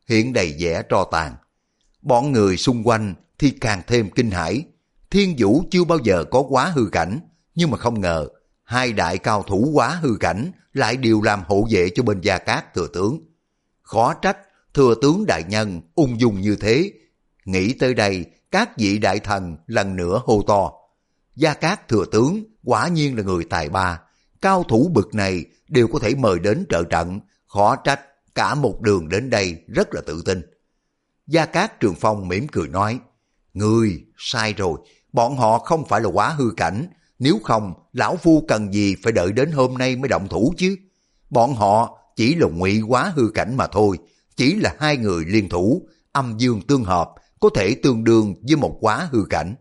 hiện đầy vẻ tro tàn. Bọn người xung quanh thì càng thêm kinh hãi. Thiên Vũ chưa bao giờ có quá hư cảnh, nhưng mà không ngờ hai đại cao thủ quá hư cảnh lại đều làm hộ vệ cho bên Gia Cát thừa tướng. Khó trách thừa tướng đại nhân ung dung như thế. Nghĩ tới đây, các vị đại thần lần nữa hô to. Gia Cát thừa tướng quả nhiên là người tài ba, cao thủ bực này đều có thể mời đến trợ trận, khó trách cả một đường đến đây rất là tự tin. Gia Cát Trường Phong mỉm cười nói, ngươi sai rồi, bọn họ không phải là quá hư cảnh, nếu không lão phu cần gì phải đợi đến hôm nay mới động thủ chứ. Bọn họ chỉ là ngụy quá hư cảnh mà thôi, chỉ là hai người liên thủ, âm dương tương hợp, có thể tương đương với một quá hư cảnh.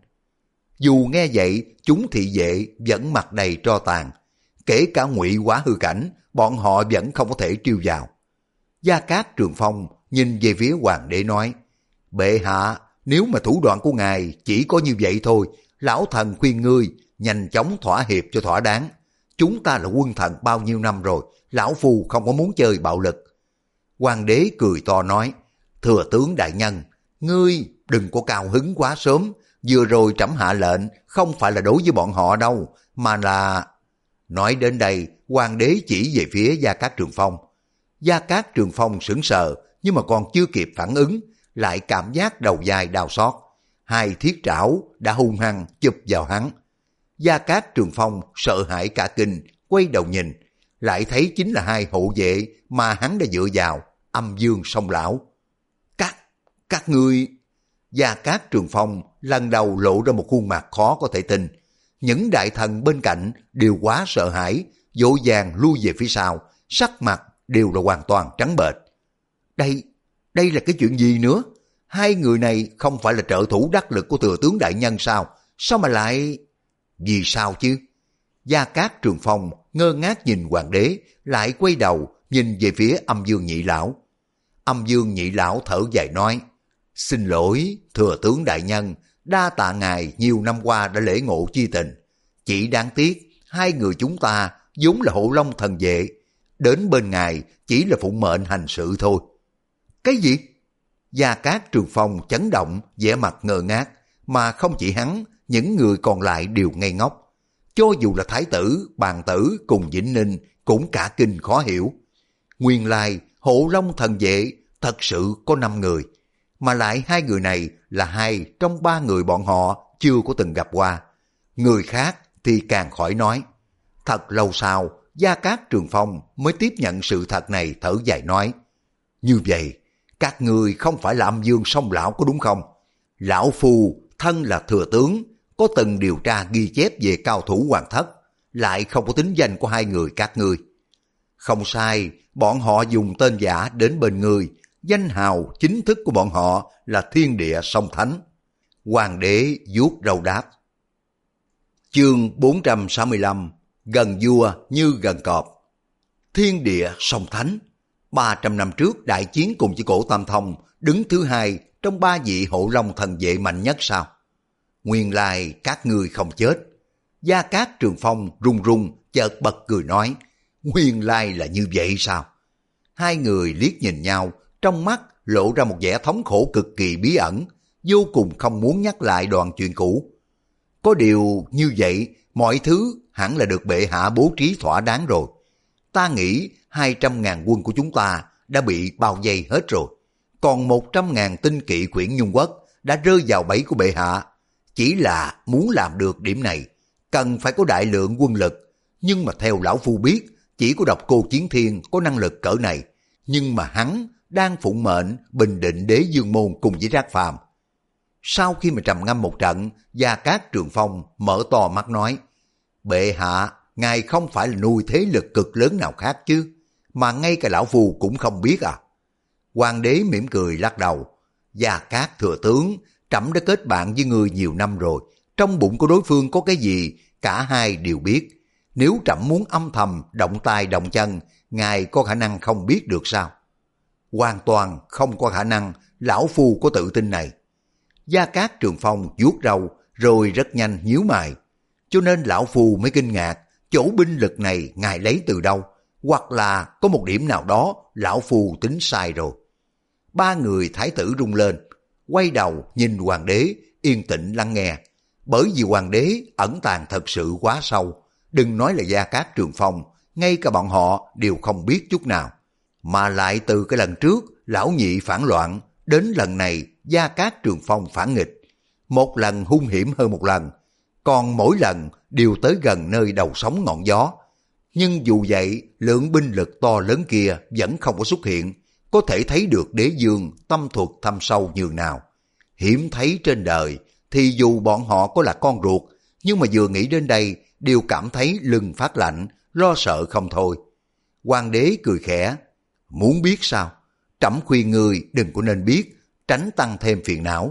Dù nghe vậy, chúng thị vệ vẫn mặt đầy tro tàn, kể cả ngụy quá hư cảnh, bọn họ vẫn không có thể trêu vào. Gia Cát Trường Phong nhìn về phía hoàng đế nói, bệ hạ, nếu mà thủ đoạn của ngài chỉ có như vậy thôi, lão thần khuyên ngươi nhanh chóng thỏa hiệp cho thỏa đáng. Chúng ta là quân thần bao nhiêu năm rồi, lão phu không có muốn chơi bạo lực. Hoàng đế cười to nói, thừa tướng đại nhân, ngươi đừng có cao hứng quá sớm, vừa rồi trẫm hạ lệnh không phải là đối với bọn họ đâu, mà là... Nói đến đây, hoàng đế chỉ về phía Gia Cát Trường Phong. Gia Cát Trường Phong sững sờ, nhưng mà còn chưa kịp phản ứng, lại cảm giác đầu vai đau xót. Hai thiết trảo đã hung hăng chụp vào hắn. Gia Cát Trường Phong sợ hãi cả kinh, quay đầu nhìn, lại thấy chính là hai hộ vệ mà hắn đã dựa vào, âm dương song lão. Các, các ngươi... Gia Cát Trường Phong lần đầu lộ ra một khuôn mặt khó có thể tin. Những đại thần bên cạnh đều quá sợ hãi, vội vàng lui về phía sau, sắc mặt đều là hoàn toàn trắng bệch. Đây, đây là cái chuyện gì nữa? Hai người này không phải là trợ thủ đắc lực của thừa tướng đại nhân sao? Sao mà lại... Vì sao chứ? Gia Cát Trường Phong ngơ ngác nhìn hoàng đế, lại quay đầu nhìn về phía âm dương nhị lão. Âm dương nhị lão thở dài nói, xin lỗi thừa tướng đại nhân, đa tạ ngài nhiều năm qua đã lễ ngộ chi tình. Chỉ đáng tiếc hai người chúng ta vốn là hộ long thần vệ, đến bên ngài chỉ là phụng mệnh hành sự thôi. Cái gì? Gia Cát Trường Phong chấn động, vẻ mặt ngơ ngác, mà không chỉ hắn, những người còn lại đều ngây ngốc. Cho dù là thái tử, bàn tử cùng Vĩnh Ninh cũng cả kinh khó hiểu. Nguyên lai hộ long thần vệ thật sự có năm người, mà lại hai người này là hai trong ba người bọn họ chưa có từng gặp qua. Người khác thì càng khỏi nói. Thật lâu sau, Gia Cát Trường Phong mới tiếp nhận sự thật này, thở dài nói, như vậy các ngươi không phải là âm dương song lão có đúng không? Lão phu thân là thừa tướng, có từng điều tra ghi chép về cao thủ hoàng thất, lại không có tính danh của hai người các ngươi. Không sai, bọn họ dùng tên giả đến bên ngươi, danh hào chính thức của bọn họ là Thiên Địa Song Thánh. Hoàng đế vuốt râu đáp. Chương bốn trăm sáu mươi lăm, gần vua như gần cọp. Thiên Địa Song Thánh, ba trăm năm trước đại chiến cùng với Cổ Tam Thông, đứng thứ hai trong ba vị hộ long thần vệ mạnh nhất sao? Nguyên lai các ngươi không chết. Gia Cát Trường Phong run run chợt bật cười nói, nguyên lai là như vậy sao? Hai người liếc nhìn nhau, trong mắt lộ ra một vẻ thống khổ cực kỳ bí ẩn, vô cùng không muốn nhắc lại đoạn chuyện cũ. Có điều như vậy, mọi thứ hẳn là được bệ hạ bố trí thỏa đáng rồi. Ta nghĩ hai trăm ngàn quân của chúng ta đã bị bao vây hết rồi. Còn một trăm ngàn tinh kỵ Quyển Nhung Quốc đã rơi vào bẫy của bệ hạ. Chỉ là muốn làm được điểm này, cần phải có đại lượng quân lực. Nhưng mà theo lão phu biết, chỉ có Độc Cô Chiến Thiên có năng lực cỡ này. Nhưng mà hắn đang phụng mệnh bình định Đế Dương Môn cùng với Trác Phàm. Sau khi mà trầm ngâm một trận, Gia Cát Trường Phong mở to mắt nói, bệ hạ, ngài không phải là nuôi thế lực cực lớn nào khác chứ, mà ngay cả lão phu cũng không biết à? Hoàng đế mỉm cười lắc đầu, Gia Cát thừa tướng, trẫm đã kết bạn với người nhiều năm rồi, trong bụng của đối phương có cái gì, cả hai đều biết. Nếu trẫm muốn âm thầm động tay động chân, ngài có khả năng không biết được sao? Hoàn toàn không có khả năng, lão phu có tự tin này. Gia Cát Trường Phong vuốt râu rồi rất nhanh nhíu mày. Cho nên lão phu mới kinh ngạc, chỗ binh lực này ngài lấy từ đâu? Hoặc là có một điểm nào đó lão phu tính sai rồi. ba người thái tử rung lên, quay đầu nhìn hoàng đế, yên tĩnh lắng nghe. Bởi vì hoàng đế ẩn tàng thật sự quá sâu, đừng nói là Gia Cát Trường Phong, ngay cả bọn họ đều không biết chút nào. Mà lại từ cái lần trước lão nhị phản loạn, đến lần này Gia Cát Trường Phong phản nghịch, một lần hung hiểm hơn một lần, còn mỗi lần đều tới gần nơi đầu sóng ngọn gió. Nhưng dù vậy, lượng binh lực to lớn kia vẫn không có xuất hiện, có thể thấy được đế dương tâm thuật thâm sâu nhường nào. Hiếm thấy trên đời, thì dù bọn họ có là con ruột, nhưng mà vừa nghĩ đến đây đều cảm thấy lưng phát lạnh, lo sợ không thôi. Hoàng đế cười khẽ, muốn biết sao? Trẫm khuyên người đừng có nên biết, tránh tăng thêm phiền não.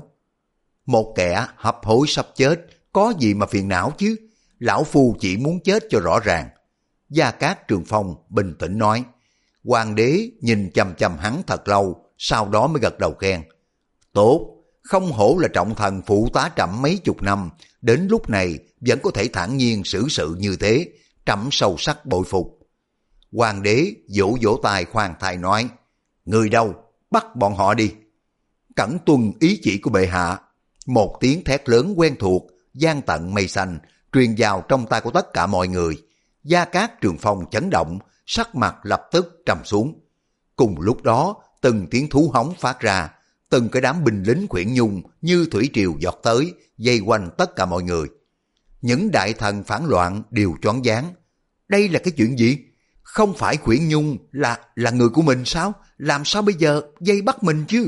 Một kẻ hấp hối sắp chết, có gì mà phiền não chứ? Lão phu chỉ muốn chết cho rõ ràng. Gia Cát Trường Phong bình tĩnh nói. Hoàng đế nhìn chằm chằm hắn thật lâu, sau đó mới gật đầu khen. Tốt, không hổ là trọng thần phụ tá trẫm mấy chục năm, đến lúc này vẫn có thể thản nhiên xử sự như thế, trẫm sâu sắc bội phục. Hoàng đế vỗ vỗ tay khoan thai nói, người đâu, bắt bọn họ đi. Cẩn tuân ý chỉ của bệ hạ. Một tiếng thét lớn quen thuộc, vang tận mây xanh, truyền vào trong tai của tất cả mọi người. Gia Cát Trường Phong chấn động, sắc mặt lập tức trầm xuống. Cùng lúc đó, từng tiếng thú hống phát ra, từng cái đám binh lính Khuyển Nhung như thủy triều giọt tới, vây quanh tất cả mọi người. Những đại thần phản loạn đều choáng váng. Đây là cái chuyện gì? Không phải Khuyển Nhung là là người của mình sao? Làm sao bây giờ vây bắt mình chứ?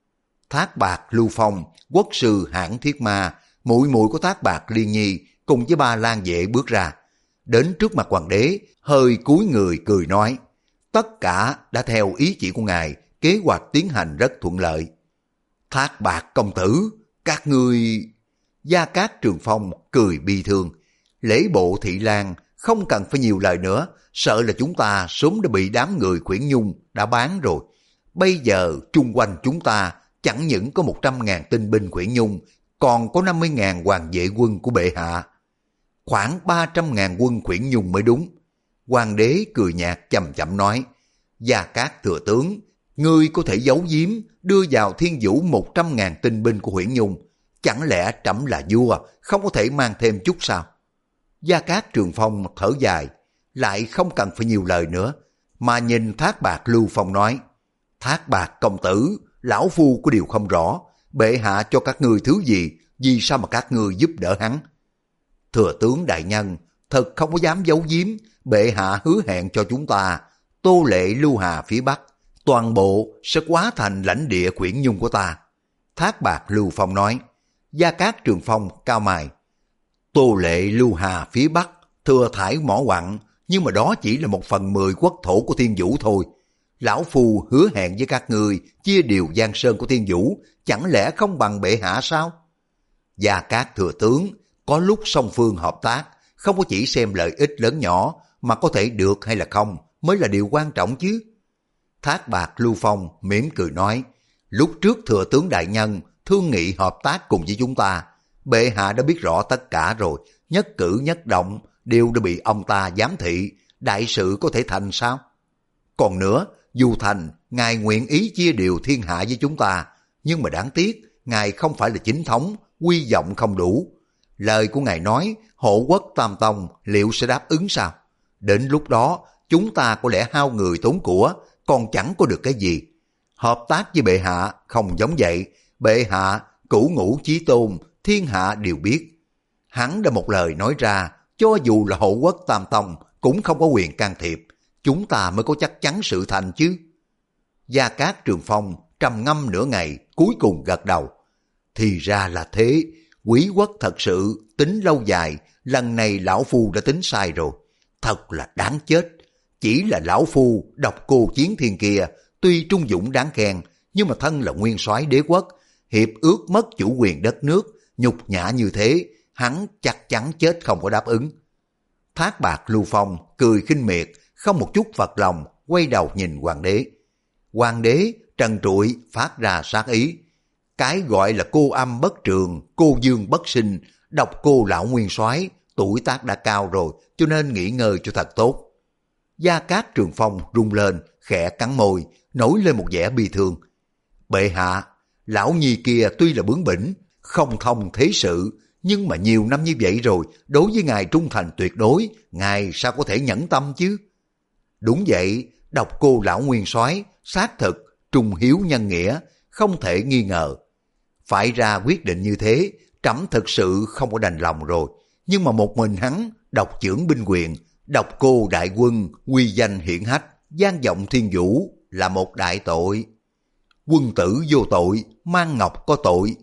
Thác Bạt Lưu Phong, quốc sư Hãn Thiết Ma, muội muội của Thác Bạt Liên Nhi cùng với ba lang vệ bước ra, đến trước mặt hoàng đế, hơi cúi người cười nói, tất cả đã theo ý chỉ của ngài, kế hoạch tiến hành rất thuận lợi. Thác Bạt công tử, các ngươi... Gia Cát Trường Phong cười bi thương, lễ bộ thị lang không cần phải nhiều lời nữa, sợ là chúng ta sớm đã bị đám người Khuyển Nhung đã bán rồi. Bây giờ chung quanh chúng ta chẳng những có một trăm ngàn tinh binh Khuyển Nhung, còn có năm mươi ngàn hoàng vệ quân của bệ hạ. Khoảng ba trăm ngàn quân Khuyển Nhung mới đúng. Hoàng đế cười nhạt chậm chậm nói, Gia Cát thừa tướng, ngươi có thể giấu giếm đưa vào thiên vũ một trăm ngàn tinh binh của Khuyển Nhung, chẳng lẽ trẫm là vua không có thể mang thêm chút sao? Gia Cát Trường Phong thở dài, lại không cần phải nhiều lời nữa, mà nhìn Thác Bạt Lưu Phong nói, Thác Bạt công tử, lão phu có điều không rõ, bệ hạ cho các ngươi thứ gì, vì sao mà các ngươi giúp đỡ hắn? Thừa tướng đại nhân, thật không có dám giấu giếm, bệ hạ hứa hẹn cho chúng ta, Tô Lệ Lưu Hà phía Bắc, toàn bộ sẽ hóa thành lãnh địa Khuyển Nhung của ta. Thác Bạt Lưu Phong nói. Gia Cát Trường Phong cao mày, Tô Lệ Lưu Hà phía Bắc, thừa thải mỏ quặng, nhưng mà đó chỉ là một phần mười quốc thổ của Thiên Vũ thôi. Lão phu hứa hẹn với các người chia đều giang sơn của Thiên Vũ, chẳng lẽ không bằng bệ hạ sao? Gia Cát thừa tướng, có lúc song phương hợp tác, không có chỉ xem lợi ích lớn nhỏ, mà có thể được hay là không mới là điều quan trọng chứ. Thác Bạt Lưu Phong mỉm cười nói, lúc trước thừa tướng đại nhân thương nghị hợp tác cùng với chúng ta, bệ hạ đã biết rõ tất cả rồi, nhất cử nhất động đều đã bị ông ta giám thị, đại sự có thể thành sao? Còn nữa, dù thành, ngài nguyện ý chia đều thiên hạ với chúng ta, nhưng mà đáng tiếc, ngài không phải là chính thống, quy vọng không đủ. Lời của ngài nói, hộ quốc tam tông liệu sẽ đáp ứng sao? Đến lúc đó, chúng ta có lẽ hao người tốn của, còn chẳng có được cái gì. Hợp tác với bệ hạ không giống vậy, bệ hạ cửu ngũ chí tôn, thiên hạ đều biết. Hắn đã một lời nói ra, cho dù là hộ quốc tam tông cũng không có quyền can thiệp, chúng ta mới có chắc chắn sự thành chứ. Gia Cát Trường Phong trầm ngâm nửa ngày, cuối cùng gật đầu. Thì ra là thế, quý quốc thật sự tính lâu dài, lần này lão phu đã tính sai rồi. Thật là đáng chết. Chỉ là lão phu độc cô chiến thiên kia, tuy trung dũng đáng khen, nhưng mà thân là nguyên soái đế quốc, hiệp ước mất chủ quyền đất nước, nhục nhã như thế, hắn chắc chắn chết không có đáp ứng. Thác Bạt Lưu Phong cười khinh miệt, không một chút phật lòng, quay đầu nhìn hoàng đế. Hoàng đế trần trụi phát ra sát ý. Cái gọi là cô âm bất trường, cô dương bất sinh, độc cô lão nguyên soái, tuổi tác đã cao rồi, cho nên nghỉ ngơi cho thật tốt. Gia Cát Trường Phong rung lên, khẽ cắn môi, nổi lên một vẻ bi thương. Bệ hạ, lão nhi kia tuy là bướng bỉnh, không thông thế sự, nhưng mà nhiều năm như vậy rồi, đối với ngài trung thành tuyệt đối, ngài sao có thể nhẫn tâm chứ? Đúng vậy, độc cô lão nguyên soái xác thực, trung hiếu nhân nghĩa, không thể nghi ngờ. Phải ra quyết định như thế, trẫm thực sự không có đành lòng rồi. Nhưng mà một mình hắn, độc trưởng binh quyền, độc cô đại quân, uy danh hiển hách, gian vọng thiên vũ, là một đại tội. Quân tử vô tội, mang ngọc có tội.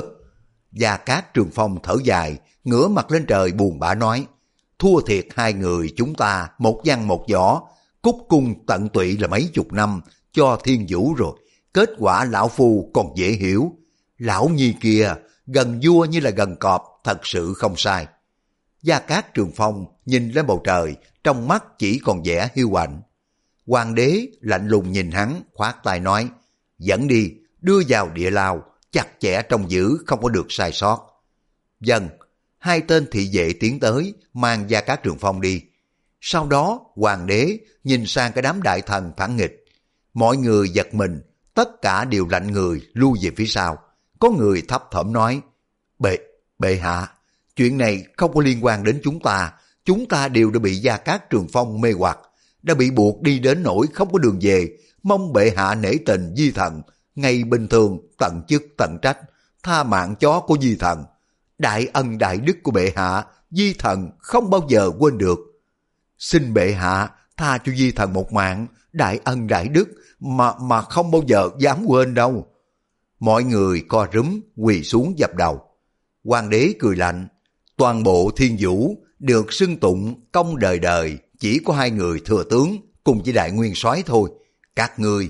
Gia Cát Trường Phong thở dài, ngửa mặt lên trời buồn bã nói, thua thiệt hai người chúng ta, một văn một võ, cúc cung tận tụy là mấy chục năm, cho thiên vũ rồi. Kết quả lão phu còn dễ hiểu. Lão nhi kia, gần vua như là gần cọp, thật sự không sai. Gia Cát Trường Phong nhìn lên bầu trời, trong mắt chỉ còn vẻ hiu quạnh. Hoàng đế lạnh lùng nhìn hắn, khoát tay nói, dẫn đi, đưa vào địa lao, chặt chẽ trông giữ, không có được sai sót. Dần, hai tên thị vệ tiến tới, mang Gia Cát Trường Phong đi. Sau đó, hoàng đế nhìn sang cái đám đại thần phản nghịch. Mọi người giật mình, tất cả đều lạnh người, lui về phía sau. Có người thấp thỏm nói, bệ, bệ hạ, chuyện này không có liên quan đến chúng ta. Chúng ta đều đã bị Gia Cát Trường Phong mê hoặc, đã bị buộc đi đến nỗi không có đường về. Mong bệ hạ nể tình di thần, ngày bình thường tận chức tận trách, tha mạng chó của di thần. Đại ân đại đức của bệ hạ, di thần không bao giờ quên được. Xin bệ hạ tha cho di thần một mạng, đại ân đại đức mà mà không bao giờ dám quên đâu. Mọi người co rúm quỳ xuống dập đầu. Hoàng đế cười lạnh, toàn bộ thiên vũ được xưng tụng công đời đời, chỉ có hai người thừa tướng cùng với đại nguyên soái thôi. Các ngươi,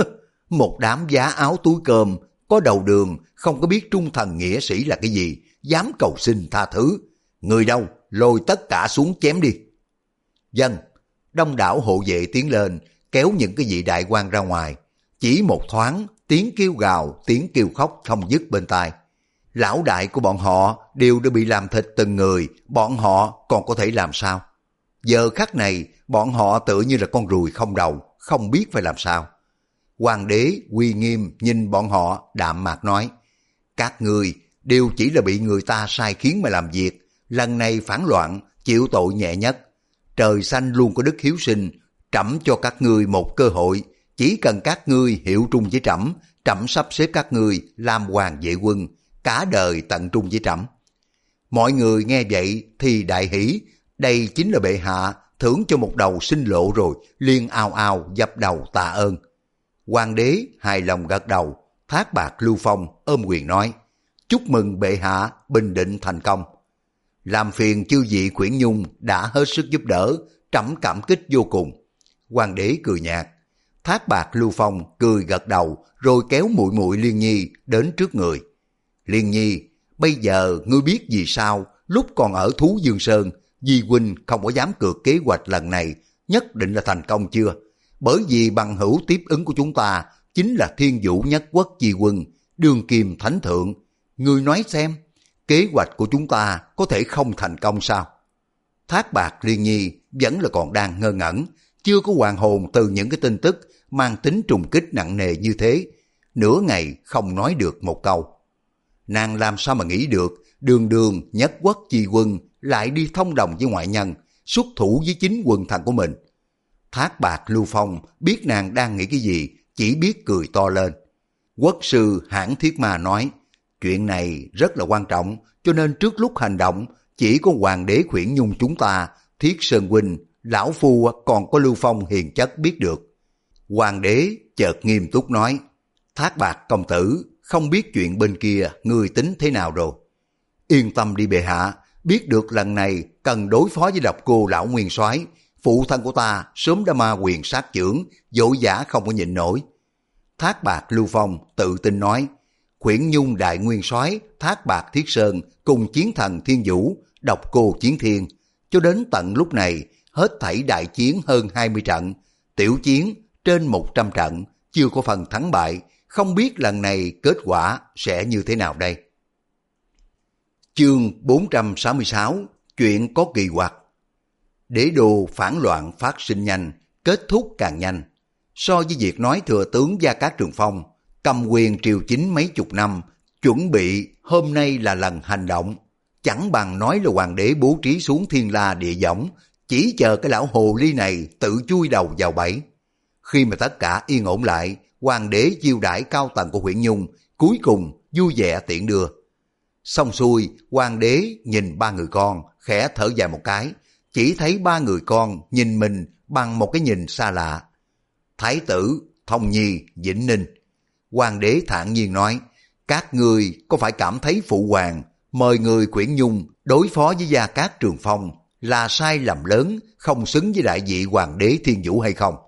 một đám giá áo túi cơm, có đầu đường, không có biết trung thần nghĩa sĩ là cái gì, dám cầu xin tha thứ. Người đâu, lôi tất cả xuống chém đi. Dân, đông đảo hộ vệ tiến lên, kéo những cái vị đại quan ra ngoài. Chỉ một thoáng, tiếng kêu gào, tiếng kêu khóc không dứt bên tai. Lão đại của bọn họ đều đã bị làm thịt từng người, bọn họ còn có thể làm sao? Giờ khắc này, bọn họ tự như là con ruồi không đầu, không biết phải làm sao. Hoàng đế uy nghiêm nhìn bọn họ đạm mạc nói, các ngươi đều chỉ là bị người ta sai khiến mà làm việc, lần này phản loạn, chịu tội nhẹ nhất. Trời xanh luôn có đức hiếu sinh, trẫm cho các ngươi một cơ hội, chỉ cần các ngươi hiệu trung với trẫm, trẫm sắp xếp các ngươi làm hoàng vệ quân, cả đời tận trung với trẫm. Mọi người nghe vậy thì đại hỷ, đây chính là bệ hạ thưởng cho một đầu sinh lộ rồi, liền ào ào dập đầu tạ ơn. Hoàng đế hài lòng gật đầu, Thác Bạt Lưu Phong ôm quyền nói, chúc mừng bệ hạ bình định thành công. Làm phiền chư vị Quyển Nhung đã hết sức giúp đỡ, trẫm cảm kích vô cùng. Hoàng đế cười nhạt. Thác Bạt Lưu Phong cười gật đầu, rồi kéo muội muội Liên Nhi đến trước người. Liên Nhi, bây giờ ngươi biết vì sao lúc còn ở Thú Dương Sơn, Di huynh không có dám cược kế hoạch lần này nhất định là thành công chưa? Bởi vì bằng hữu tiếp ứng của chúng ta chính là Thiên Vũ Nhất Quốc Di Quân, đương kim thánh thượng. Ngươi nói xem, kế hoạch của chúng ta có thể không thành công sao? Thác Bạt Liên Nhi vẫn là còn đang ngơ ngẩn, chưa có hoàn hồn từ những cái tin tức mang tính trùng kích nặng nề như thế, nửa ngày không nói được một câu. Nàng làm sao mà nghĩ được, đường đường Nhất Quốc Chi Quân lại đi thông đồng với ngoại nhân, xuất thủ với chính quần thần của mình. Thác Bạt Lưu Phong biết nàng đang nghĩ cái gì, chỉ biết cười to lên. Quốc sư Hãn Thiết Ma nói, chuyện này rất là quan trọng, cho nên trước lúc hành động, chỉ có hoàng đế Khuyển Nhung chúng ta, Thiết Sơn huynh, lão phu còn có Lưu Phong hiền chất biết được. Hoàng đế chợt nghiêm túc nói, Thác Bạt công tử, không biết chuyện bên kia người tính thế nào rồi? Yên tâm đi bệ hạ, biết được lần này cần đối phó với độc cô lão nguyên soái, phụ thân của ta sớm đã ma quyền sát chưởng, dỗ dã không có nhịn nổi. Thác Bạt Lưu Phong tự tin nói, Khuyển Nhung đại nguyên soái, Thác Bạt Thiết Sơn cùng chiến thần Thiên Vũ, độc cô Chiến Thiên, cho đến tận lúc này hết thảy đại chiến hơn hai mươi trận, tiểu chiến trên một trăm trận, chưa có phần thắng bại, không biết lần này kết quả sẽ như thế nào đây. Chương bốn trăm sáu mươi sáu, chuyện có kỳ quặc. Đế đô phản loạn phát sinh nhanh, kết thúc càng nhanh. So với việc nói thừa tướng Gia Cát Trường Phong, cầm quyền triều chính mấy chục năm, chuẩn bị hôm nay là lần hành động. Chẳng bằng nói là hoàng đế bố trí xuống thiên la địa võng, chỉ chờ cái lão hồ ly này tự chui đầu vào bẫy. Khi mà tất cả yên ổn lại, hoàng đế chiêu đãi cao tầng của Huyễn Nhung, cuối cùng vui vẻ tiễn đưa. Xong xuôi, hoàng đế nhìn ba người con, khẽ thở dài một cái, chỉ thấy ba người con nhìn mình bằng một cái nhìn xa lạ. Thái tử, Thông Nhi, Vĩnh Ninh. Hoàng đế thản nhiên nói, các ngươi có phải cảm thấy phụ hoàng mời người Quyển Nhung đối phó với Gia Cát Trường Phong là sai lầm lớn, không xứng với đại vị hoàng đế Thiên Vũ hay không?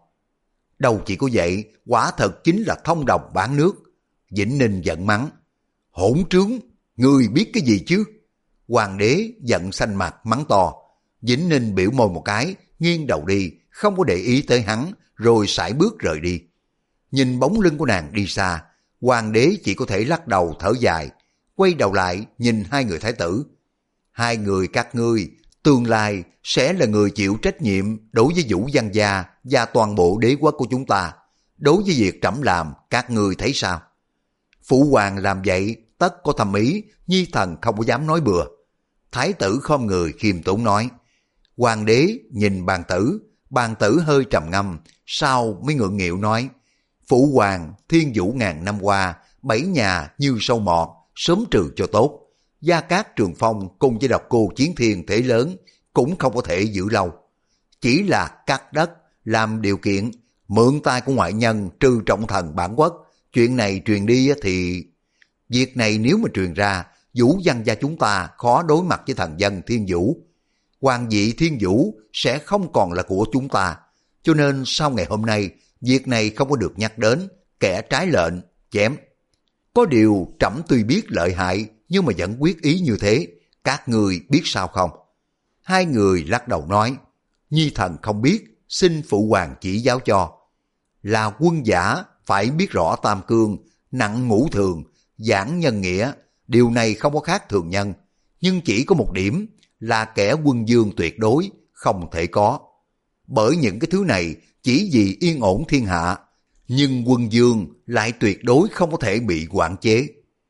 Đâu chỉ có vậy, quả thật chính là thông đồng bán nước. Vĩnh Ninh giận mắng, hỗn trướng, ngươi biết cái gì chứ? Hoàng đế giận xanh mặt mắng to. Vĩnh Ninh biểu môi một cái, nghiêng đầu đi, không có để ý tới hắn, rồi sải bước rời đi. Nhìn bóng lưng của nàng đi xa, hoàng đế chỉ có thể lắc đầu thở dài, quay đầu lại nhìn hai người thái tử. Hai người các ngươi tương lai sẽ là người chịu trách nhiệm đối với Vũ Văn gia và toàn bộ đế quốc của chúng ta. Đối với việc trẫm làm, các ngươi thấy sao? Phụ hoàng làm vậy tất có thầm ý, nhi thần không có dám nói bừa. Thái tử khom người khiêm tốn nói. Hoàng đế nhìn bàn tử, bàn tử hơi trầm ngâm, sau mới ngượng nghịu nói, phụ hoàng Thiên Vũ ngàn năm qua, bảy nhà như sâu mọt, sớm trừ cho tốt. Gia Cát Trường Phong cùng với độc cô Chiến Thiên thế lớn cũng không có thể giữ lâu. Chỉ là cắt đất, làm điều kiện, mượn tay của ngoại nhân trừ trọng thần bản quốc. Chuyện này truyền đi thì... Việc này nếu mà truyền ra, Vũ Văn gia chúng ta khó đối mặt với thần dân Thiên Vũ. Hoàng vị Thiên Vũ sẽ không còn là của chúng ta. Cho nên sau ngày hôm nay, việc này không có được nhắc đến, kẻ trái lệnh, chém. Có điều trẫm tuy biết lợi hại, nhưng mà vẫn quyết ý như thế, các người biết sao không? Hai người lắc đầu nói, nhi thần không biết, xin phụ hoàng chỉ giáo cho. Là quân giả, phải biết rõ tam cương, nặng ngũ thường, giảng nhân nghĩa, điều này không có khác thường nhân, nhưng chỉ có một điểm là kẻ quân dương tuyệt đối, không thể có. Bởi những cái thứ này chỉ vì yên ổn thiên hạ, nhưng quân dương lại tuyệt đối không có thể bị quản chế.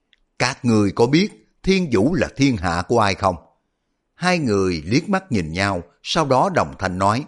Các người có biết Thiên Vũ là thiên hạ của ai không? Hai người liếc mắt nhìn nhau, sau đó đồng thanh nói,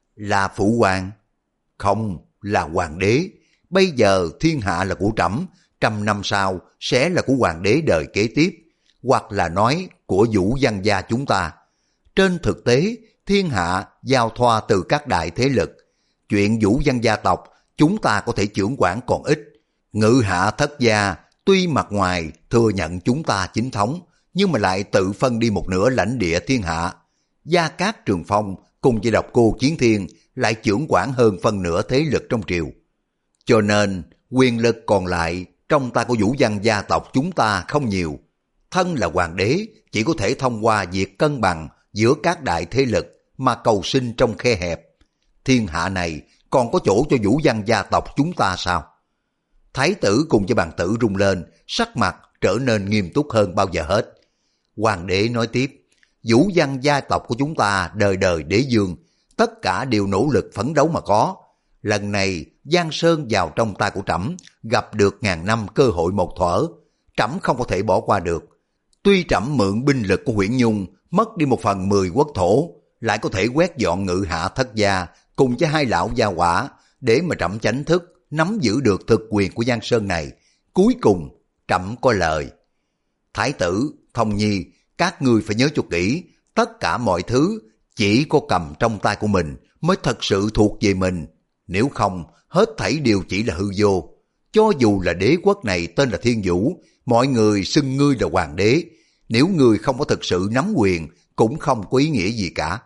là phụ hoàng. Không, là hoàng đế. Bây giờ thiên hạ là của trẫm, trăm năm sau sẽ là của hoàng đế đời kế tiếp, hoặc là nói của Vũ Văn gia chúng ta. Trên thực tế, thiên hạ giao thoa từ các đại thế lực. Chuyện Vũ Văn gia tộc chúng ta có thể chưởng quản còn ít. Ngự hạ thất gia tuy mặt ngoài thừa nhận chúng ta chính thống, nhưng mà lại tự phân đi một nửa lãnh địa thiên hạ. Gia Cát Trường Phong cùng với độc cô Chiến Thiên lại chưởng quản hơn phân nửa thế lực trong triều. Cho nên quyền lực còn lại trong tay của Vũ Văn gia tộc chúng ta không nhiều. Thân là hoàng đế chỉ có thể thông qua việc cân bằng giữa các đại thế lực mà cầu sinh trong khe hẹp. Thiên hạ này còn có chỗ cho Vũ Văn gia tộc chúng ta sao? Thái tử cùng với bàn tử rung lên, sắc mặt trở nên nghiêm túc hơn bao giờ hết. Hoàng đế nói tiếp, Vũ Văn gia tộc của chúng ta đời đời đế dương, tất cả đều nỗ lực phấn đấu mà có. Lần này Giang Sơn vào trong tay của trẫm, gặp được ngàn năm cơ hội một thuở, trẫm không có thể bỏ qua được. Tuy trẫm mượn binh lực của Huyễn Nhung, mất đi một phần mười quốc thổ, lại có thể quét dọn ngự hạ thất gia cùng với hai lão gia hỏa, để mà trẫm chánh thức nắm giữ được thực quyền của Giang Sơn này. Cuối cùng trẫm có lời. Thái tử, Thông Nhi, các ngươi phải nhớ cho kỹ, tất cả mọi thứ chỉ có cầm trong tay của mình mới thật sự thuộc về mình. Nếu không, hết thảy đều chỉ là hư vô. Cho dù là đế quốc này tên là Thiên Vũ, mọi người xưng ngươi là hoàng đế, nếu ngươi không có thực sự nắm quyền, cũng không có ý nghĩa gì cả.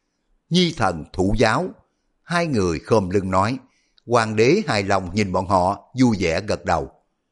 Nhi thần thụ giáo. Hai người khom lưng nói. Hoàng đế hài lòng nhìn bọn họ, vui vẻ gật đầu.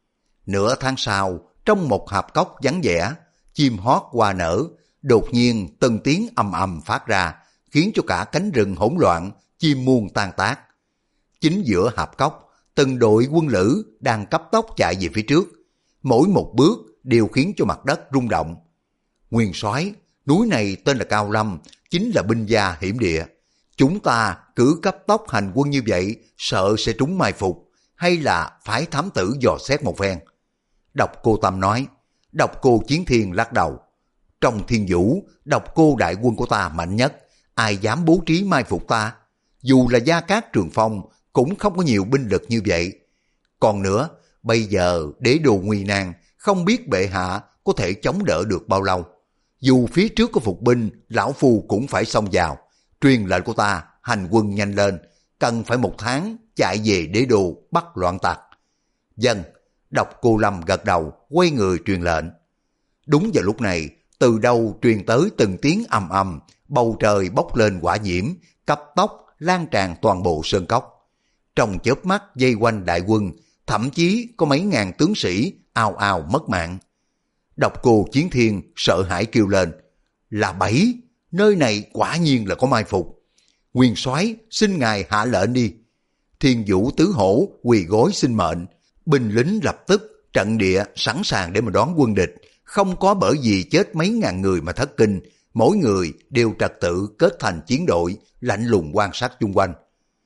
Nửa tháng sau, trong một hạp cốc vắng vẻ, chim hót hoa nở, đột nhiên từng tiếng ầm ầm phát ra, khiến cho cả cánh rừng hỗn loạn, chim muôn tan tác. Chính giữa hạp cốc, từng đội quân lữ đang cấp tốc chạy về phía trước, mỗi một bước đều khiến cho mặt đất rung động. Nguyên soái, núi này tên là Cao Lâm, chính là binh gia hiểm địa. Chúng ta cứ cấp tốc hành quân như vậy, sợ sẽ trúng mai phục. hay là phái thám tử dò xét một phen? Độc Cô Tâm nói. Độc Cô Chiến Thiên lắc đầu. Trong Thiên Vũ, Độc Cô đại quân của ta mạnh nhất, ai dám bố trí mai phục ta? Dù là Gia Cát Trường Phong cũng không có nhiều binh lực như vậy. Còn nữa, bây giờ đế đô nguy nan, không biết bệ hạ có thể chống đỡ được bao lâu. Dù phía trước có phục binh, lão phu cũng phải xông vào. Truyền lệnh của ta, hành quân nhanh lên, cần phải một tháng chạy về đế đô bắt loạn tặc. Dân, Độc Cô Lâm gật đầu, quay người truyền lệnh. Đúng vào lúc này, từ đâu truyền tới từng tiếng ầm ầm, bầu trời bốc lên hỏa diễm, cấp tốc lan tràn toàn bộ sơn cốc. Trong chớp mắt vây quanh đại quân, thậm chí có mấy ngàn tướng sĩ ào ào mất mạng. Độc Cô Chiến Thiên sợ hãi kêu lên, là bẫy, nơi này quả nhiên là có mai phục. Nguyên soái xin ngài hạ lệnh đi. Thiên Vũ Tứ Hổ quỳ gối xin mệnh, binh lính lập tức trận địa sẵn sàng để mà đón quân địch, không có bởi vì chết mấy ngàn người mà thất kinh, mỗi người đều trật tự kết thành chiến đội, lạnh lùng quan sát chung quanh.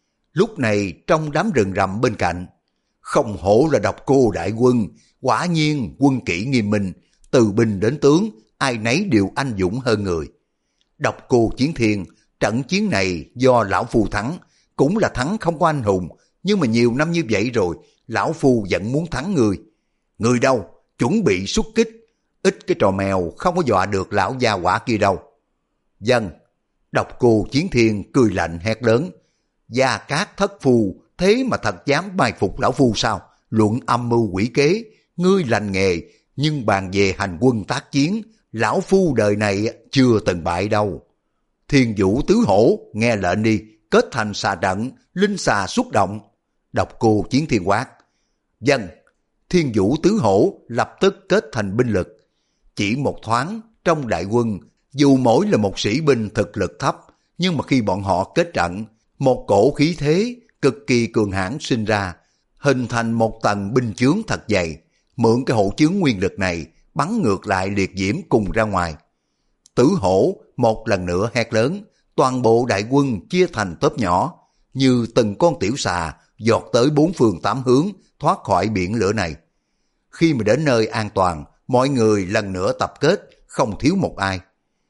Lúc này trong đám rừng rậm bên cạnh, không hổ là Độc Cô đại quân, quả nhiên quân kỷ nghiêm minh, từ binh đến tướng, ai nấy đều anh dũng hơn người. Độc Cô Chiến Thiên, trận chiến này do lão phu thắng, cũng là thắng không có anh hùng, nhưng mà nhiều năm như vậy rồi, lão phu vẫn muốn thắng người. Người đâu, chuẩn bị xuất kích, ít cái trò mèo không có dọa được lão gia quả kia đâu. Dân, Độc Cô Chiến Thiên cười lạnh hét lớn, Gia Cát thất phu, thế mà thật dám mai phục lão phu sao? Luận âm mưu quỷ kế, ngươi lành nghề, nhưng bàn về hành quân tác chiến, lão phu đời này chưa từng bại đâu. Thiên Vũ Tứ Hổ, nghe lệnh đi, kết thành xà trận, linh xà xuất động. Độc Cô Chiến Thiên quát. Dân, Thiên Vũ Tứ Hổ lập tức kết thành binh lực. Chỉ một thoáng, trong đại quân, dù mỗi là một sĩ binh thực lực thấp, nhưng mà khi bọn họ kết trận, một cổ khí thế cực kỳ cường hãn sinh ra, hình thành một tầng binh chướng thật dày, mượn cái hộ chướng nguyên lực này, bắn ngược lại liệt diễm cùng ra ngoài. Tứ Hổ một lần nữa hét lớn, toàn bộ đại quân chia thành tốp nhỏ, như từng con tiểu xà giọt tới bốn phương tám hướng, thoát khỏi biển lửa này. Khi mà đến nơi an toàn, mọi người lần nữa tập kết, không thiếu một ai.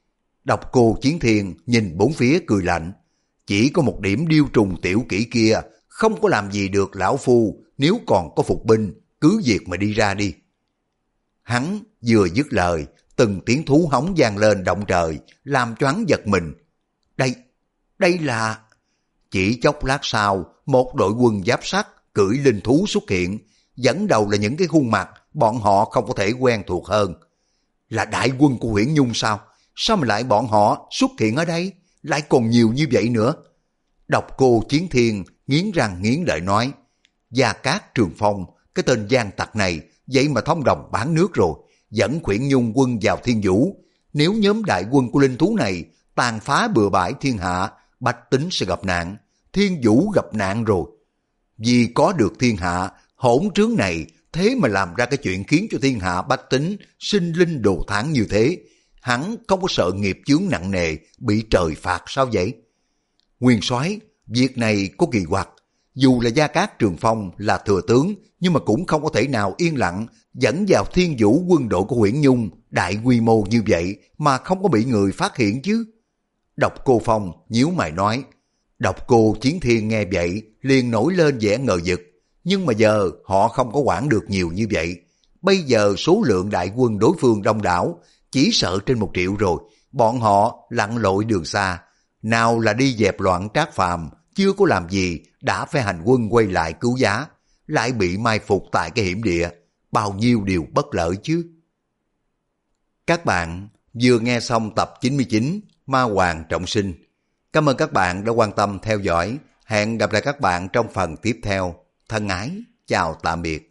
Độc Cô Chiến Thiên nhìn bốn phía cười lạnh, chỉ có một điểm điêu trùng tiểu kỹ kia, không có làm gì được lão phu, nếu còn có phục binh, cứ việc mà đi ra đi. Hắn vừa dứt lời, từng tiếng thú hống vang lên động trời, làm choáng giật mình. Đây, đây là... Chỉ chốc lát sau, một đội quân giáp sắt cưỡi linh thú xuất hiện, dẫn đầu là những cái khuôn mặt bọn họ không có thể quen thuộc hơn. Là đại quân của Huyễn Nhung sao? Sao mà lại bọn họ xuất hiện ở đây? Lại còn nhiều như vậy nữa. Độc Cô Chiến Thiên nghiến răng nghiến lợi nói, Gia Cát Trường Phong, cái tên gian tặc này, vậy mà thông đồng bán nước rồi, dẫn Huyễn Nhung quân vào Thiên Vũ. Nếu nhóm đại quân của linh thú này tàn phá bừa bãi thiên hạ, bách tính sẽ gặp nạn, Thiên Vũ gặp nạn rồi. Vì có được thiên hạ, hỗn trướng này, thế mà làm ra cái chuyện khiến cho thiên hạ bách tính sinh linh đồ thán như thế. Hắn không có sợ nghiệp chướng nặng nề, bị trời phạt sao vậy? Nguyên soái, việc này có kỳ quặc. Dù là Gia Cát Trường Phong là thừa tướng, nhưng mà cũng không có thể nào yên lặng dẫn vào Thiên Vũ quân đội của Huyễn Nhung đại quy mô như vậy mà không có bị người phát hiện chứ. Độc Cô Phong nhíu mày nói. Độc Cô Chiến Thiên nghe vậy liền nổi lên vẻ ngờ vực, nhưng mà giờ họ không có quản được nhiều như vậy. Bây giờ số lượng đại quân đối phương đông đảo, chỉ sợ trên một triệu rồi, bọn họ lặn lội đường xa, nào là đi dẹp loạn Trác Phàm, chưa có làm gì đã phải hành quân quay lại cứu giá, lại bị mai phục tại cái hiểm địa, bao nhiêu điều bất lợi chứ. Các bạn vừa nghe xong tập chín mươi chín Ma Hoàng Trọng Sinh. Cảm ơn các bạn đã quan tâm theo dõi. Hẹn gặp lại các bạn trong phần tiếp theo. Thân ái, chào tạm biệt.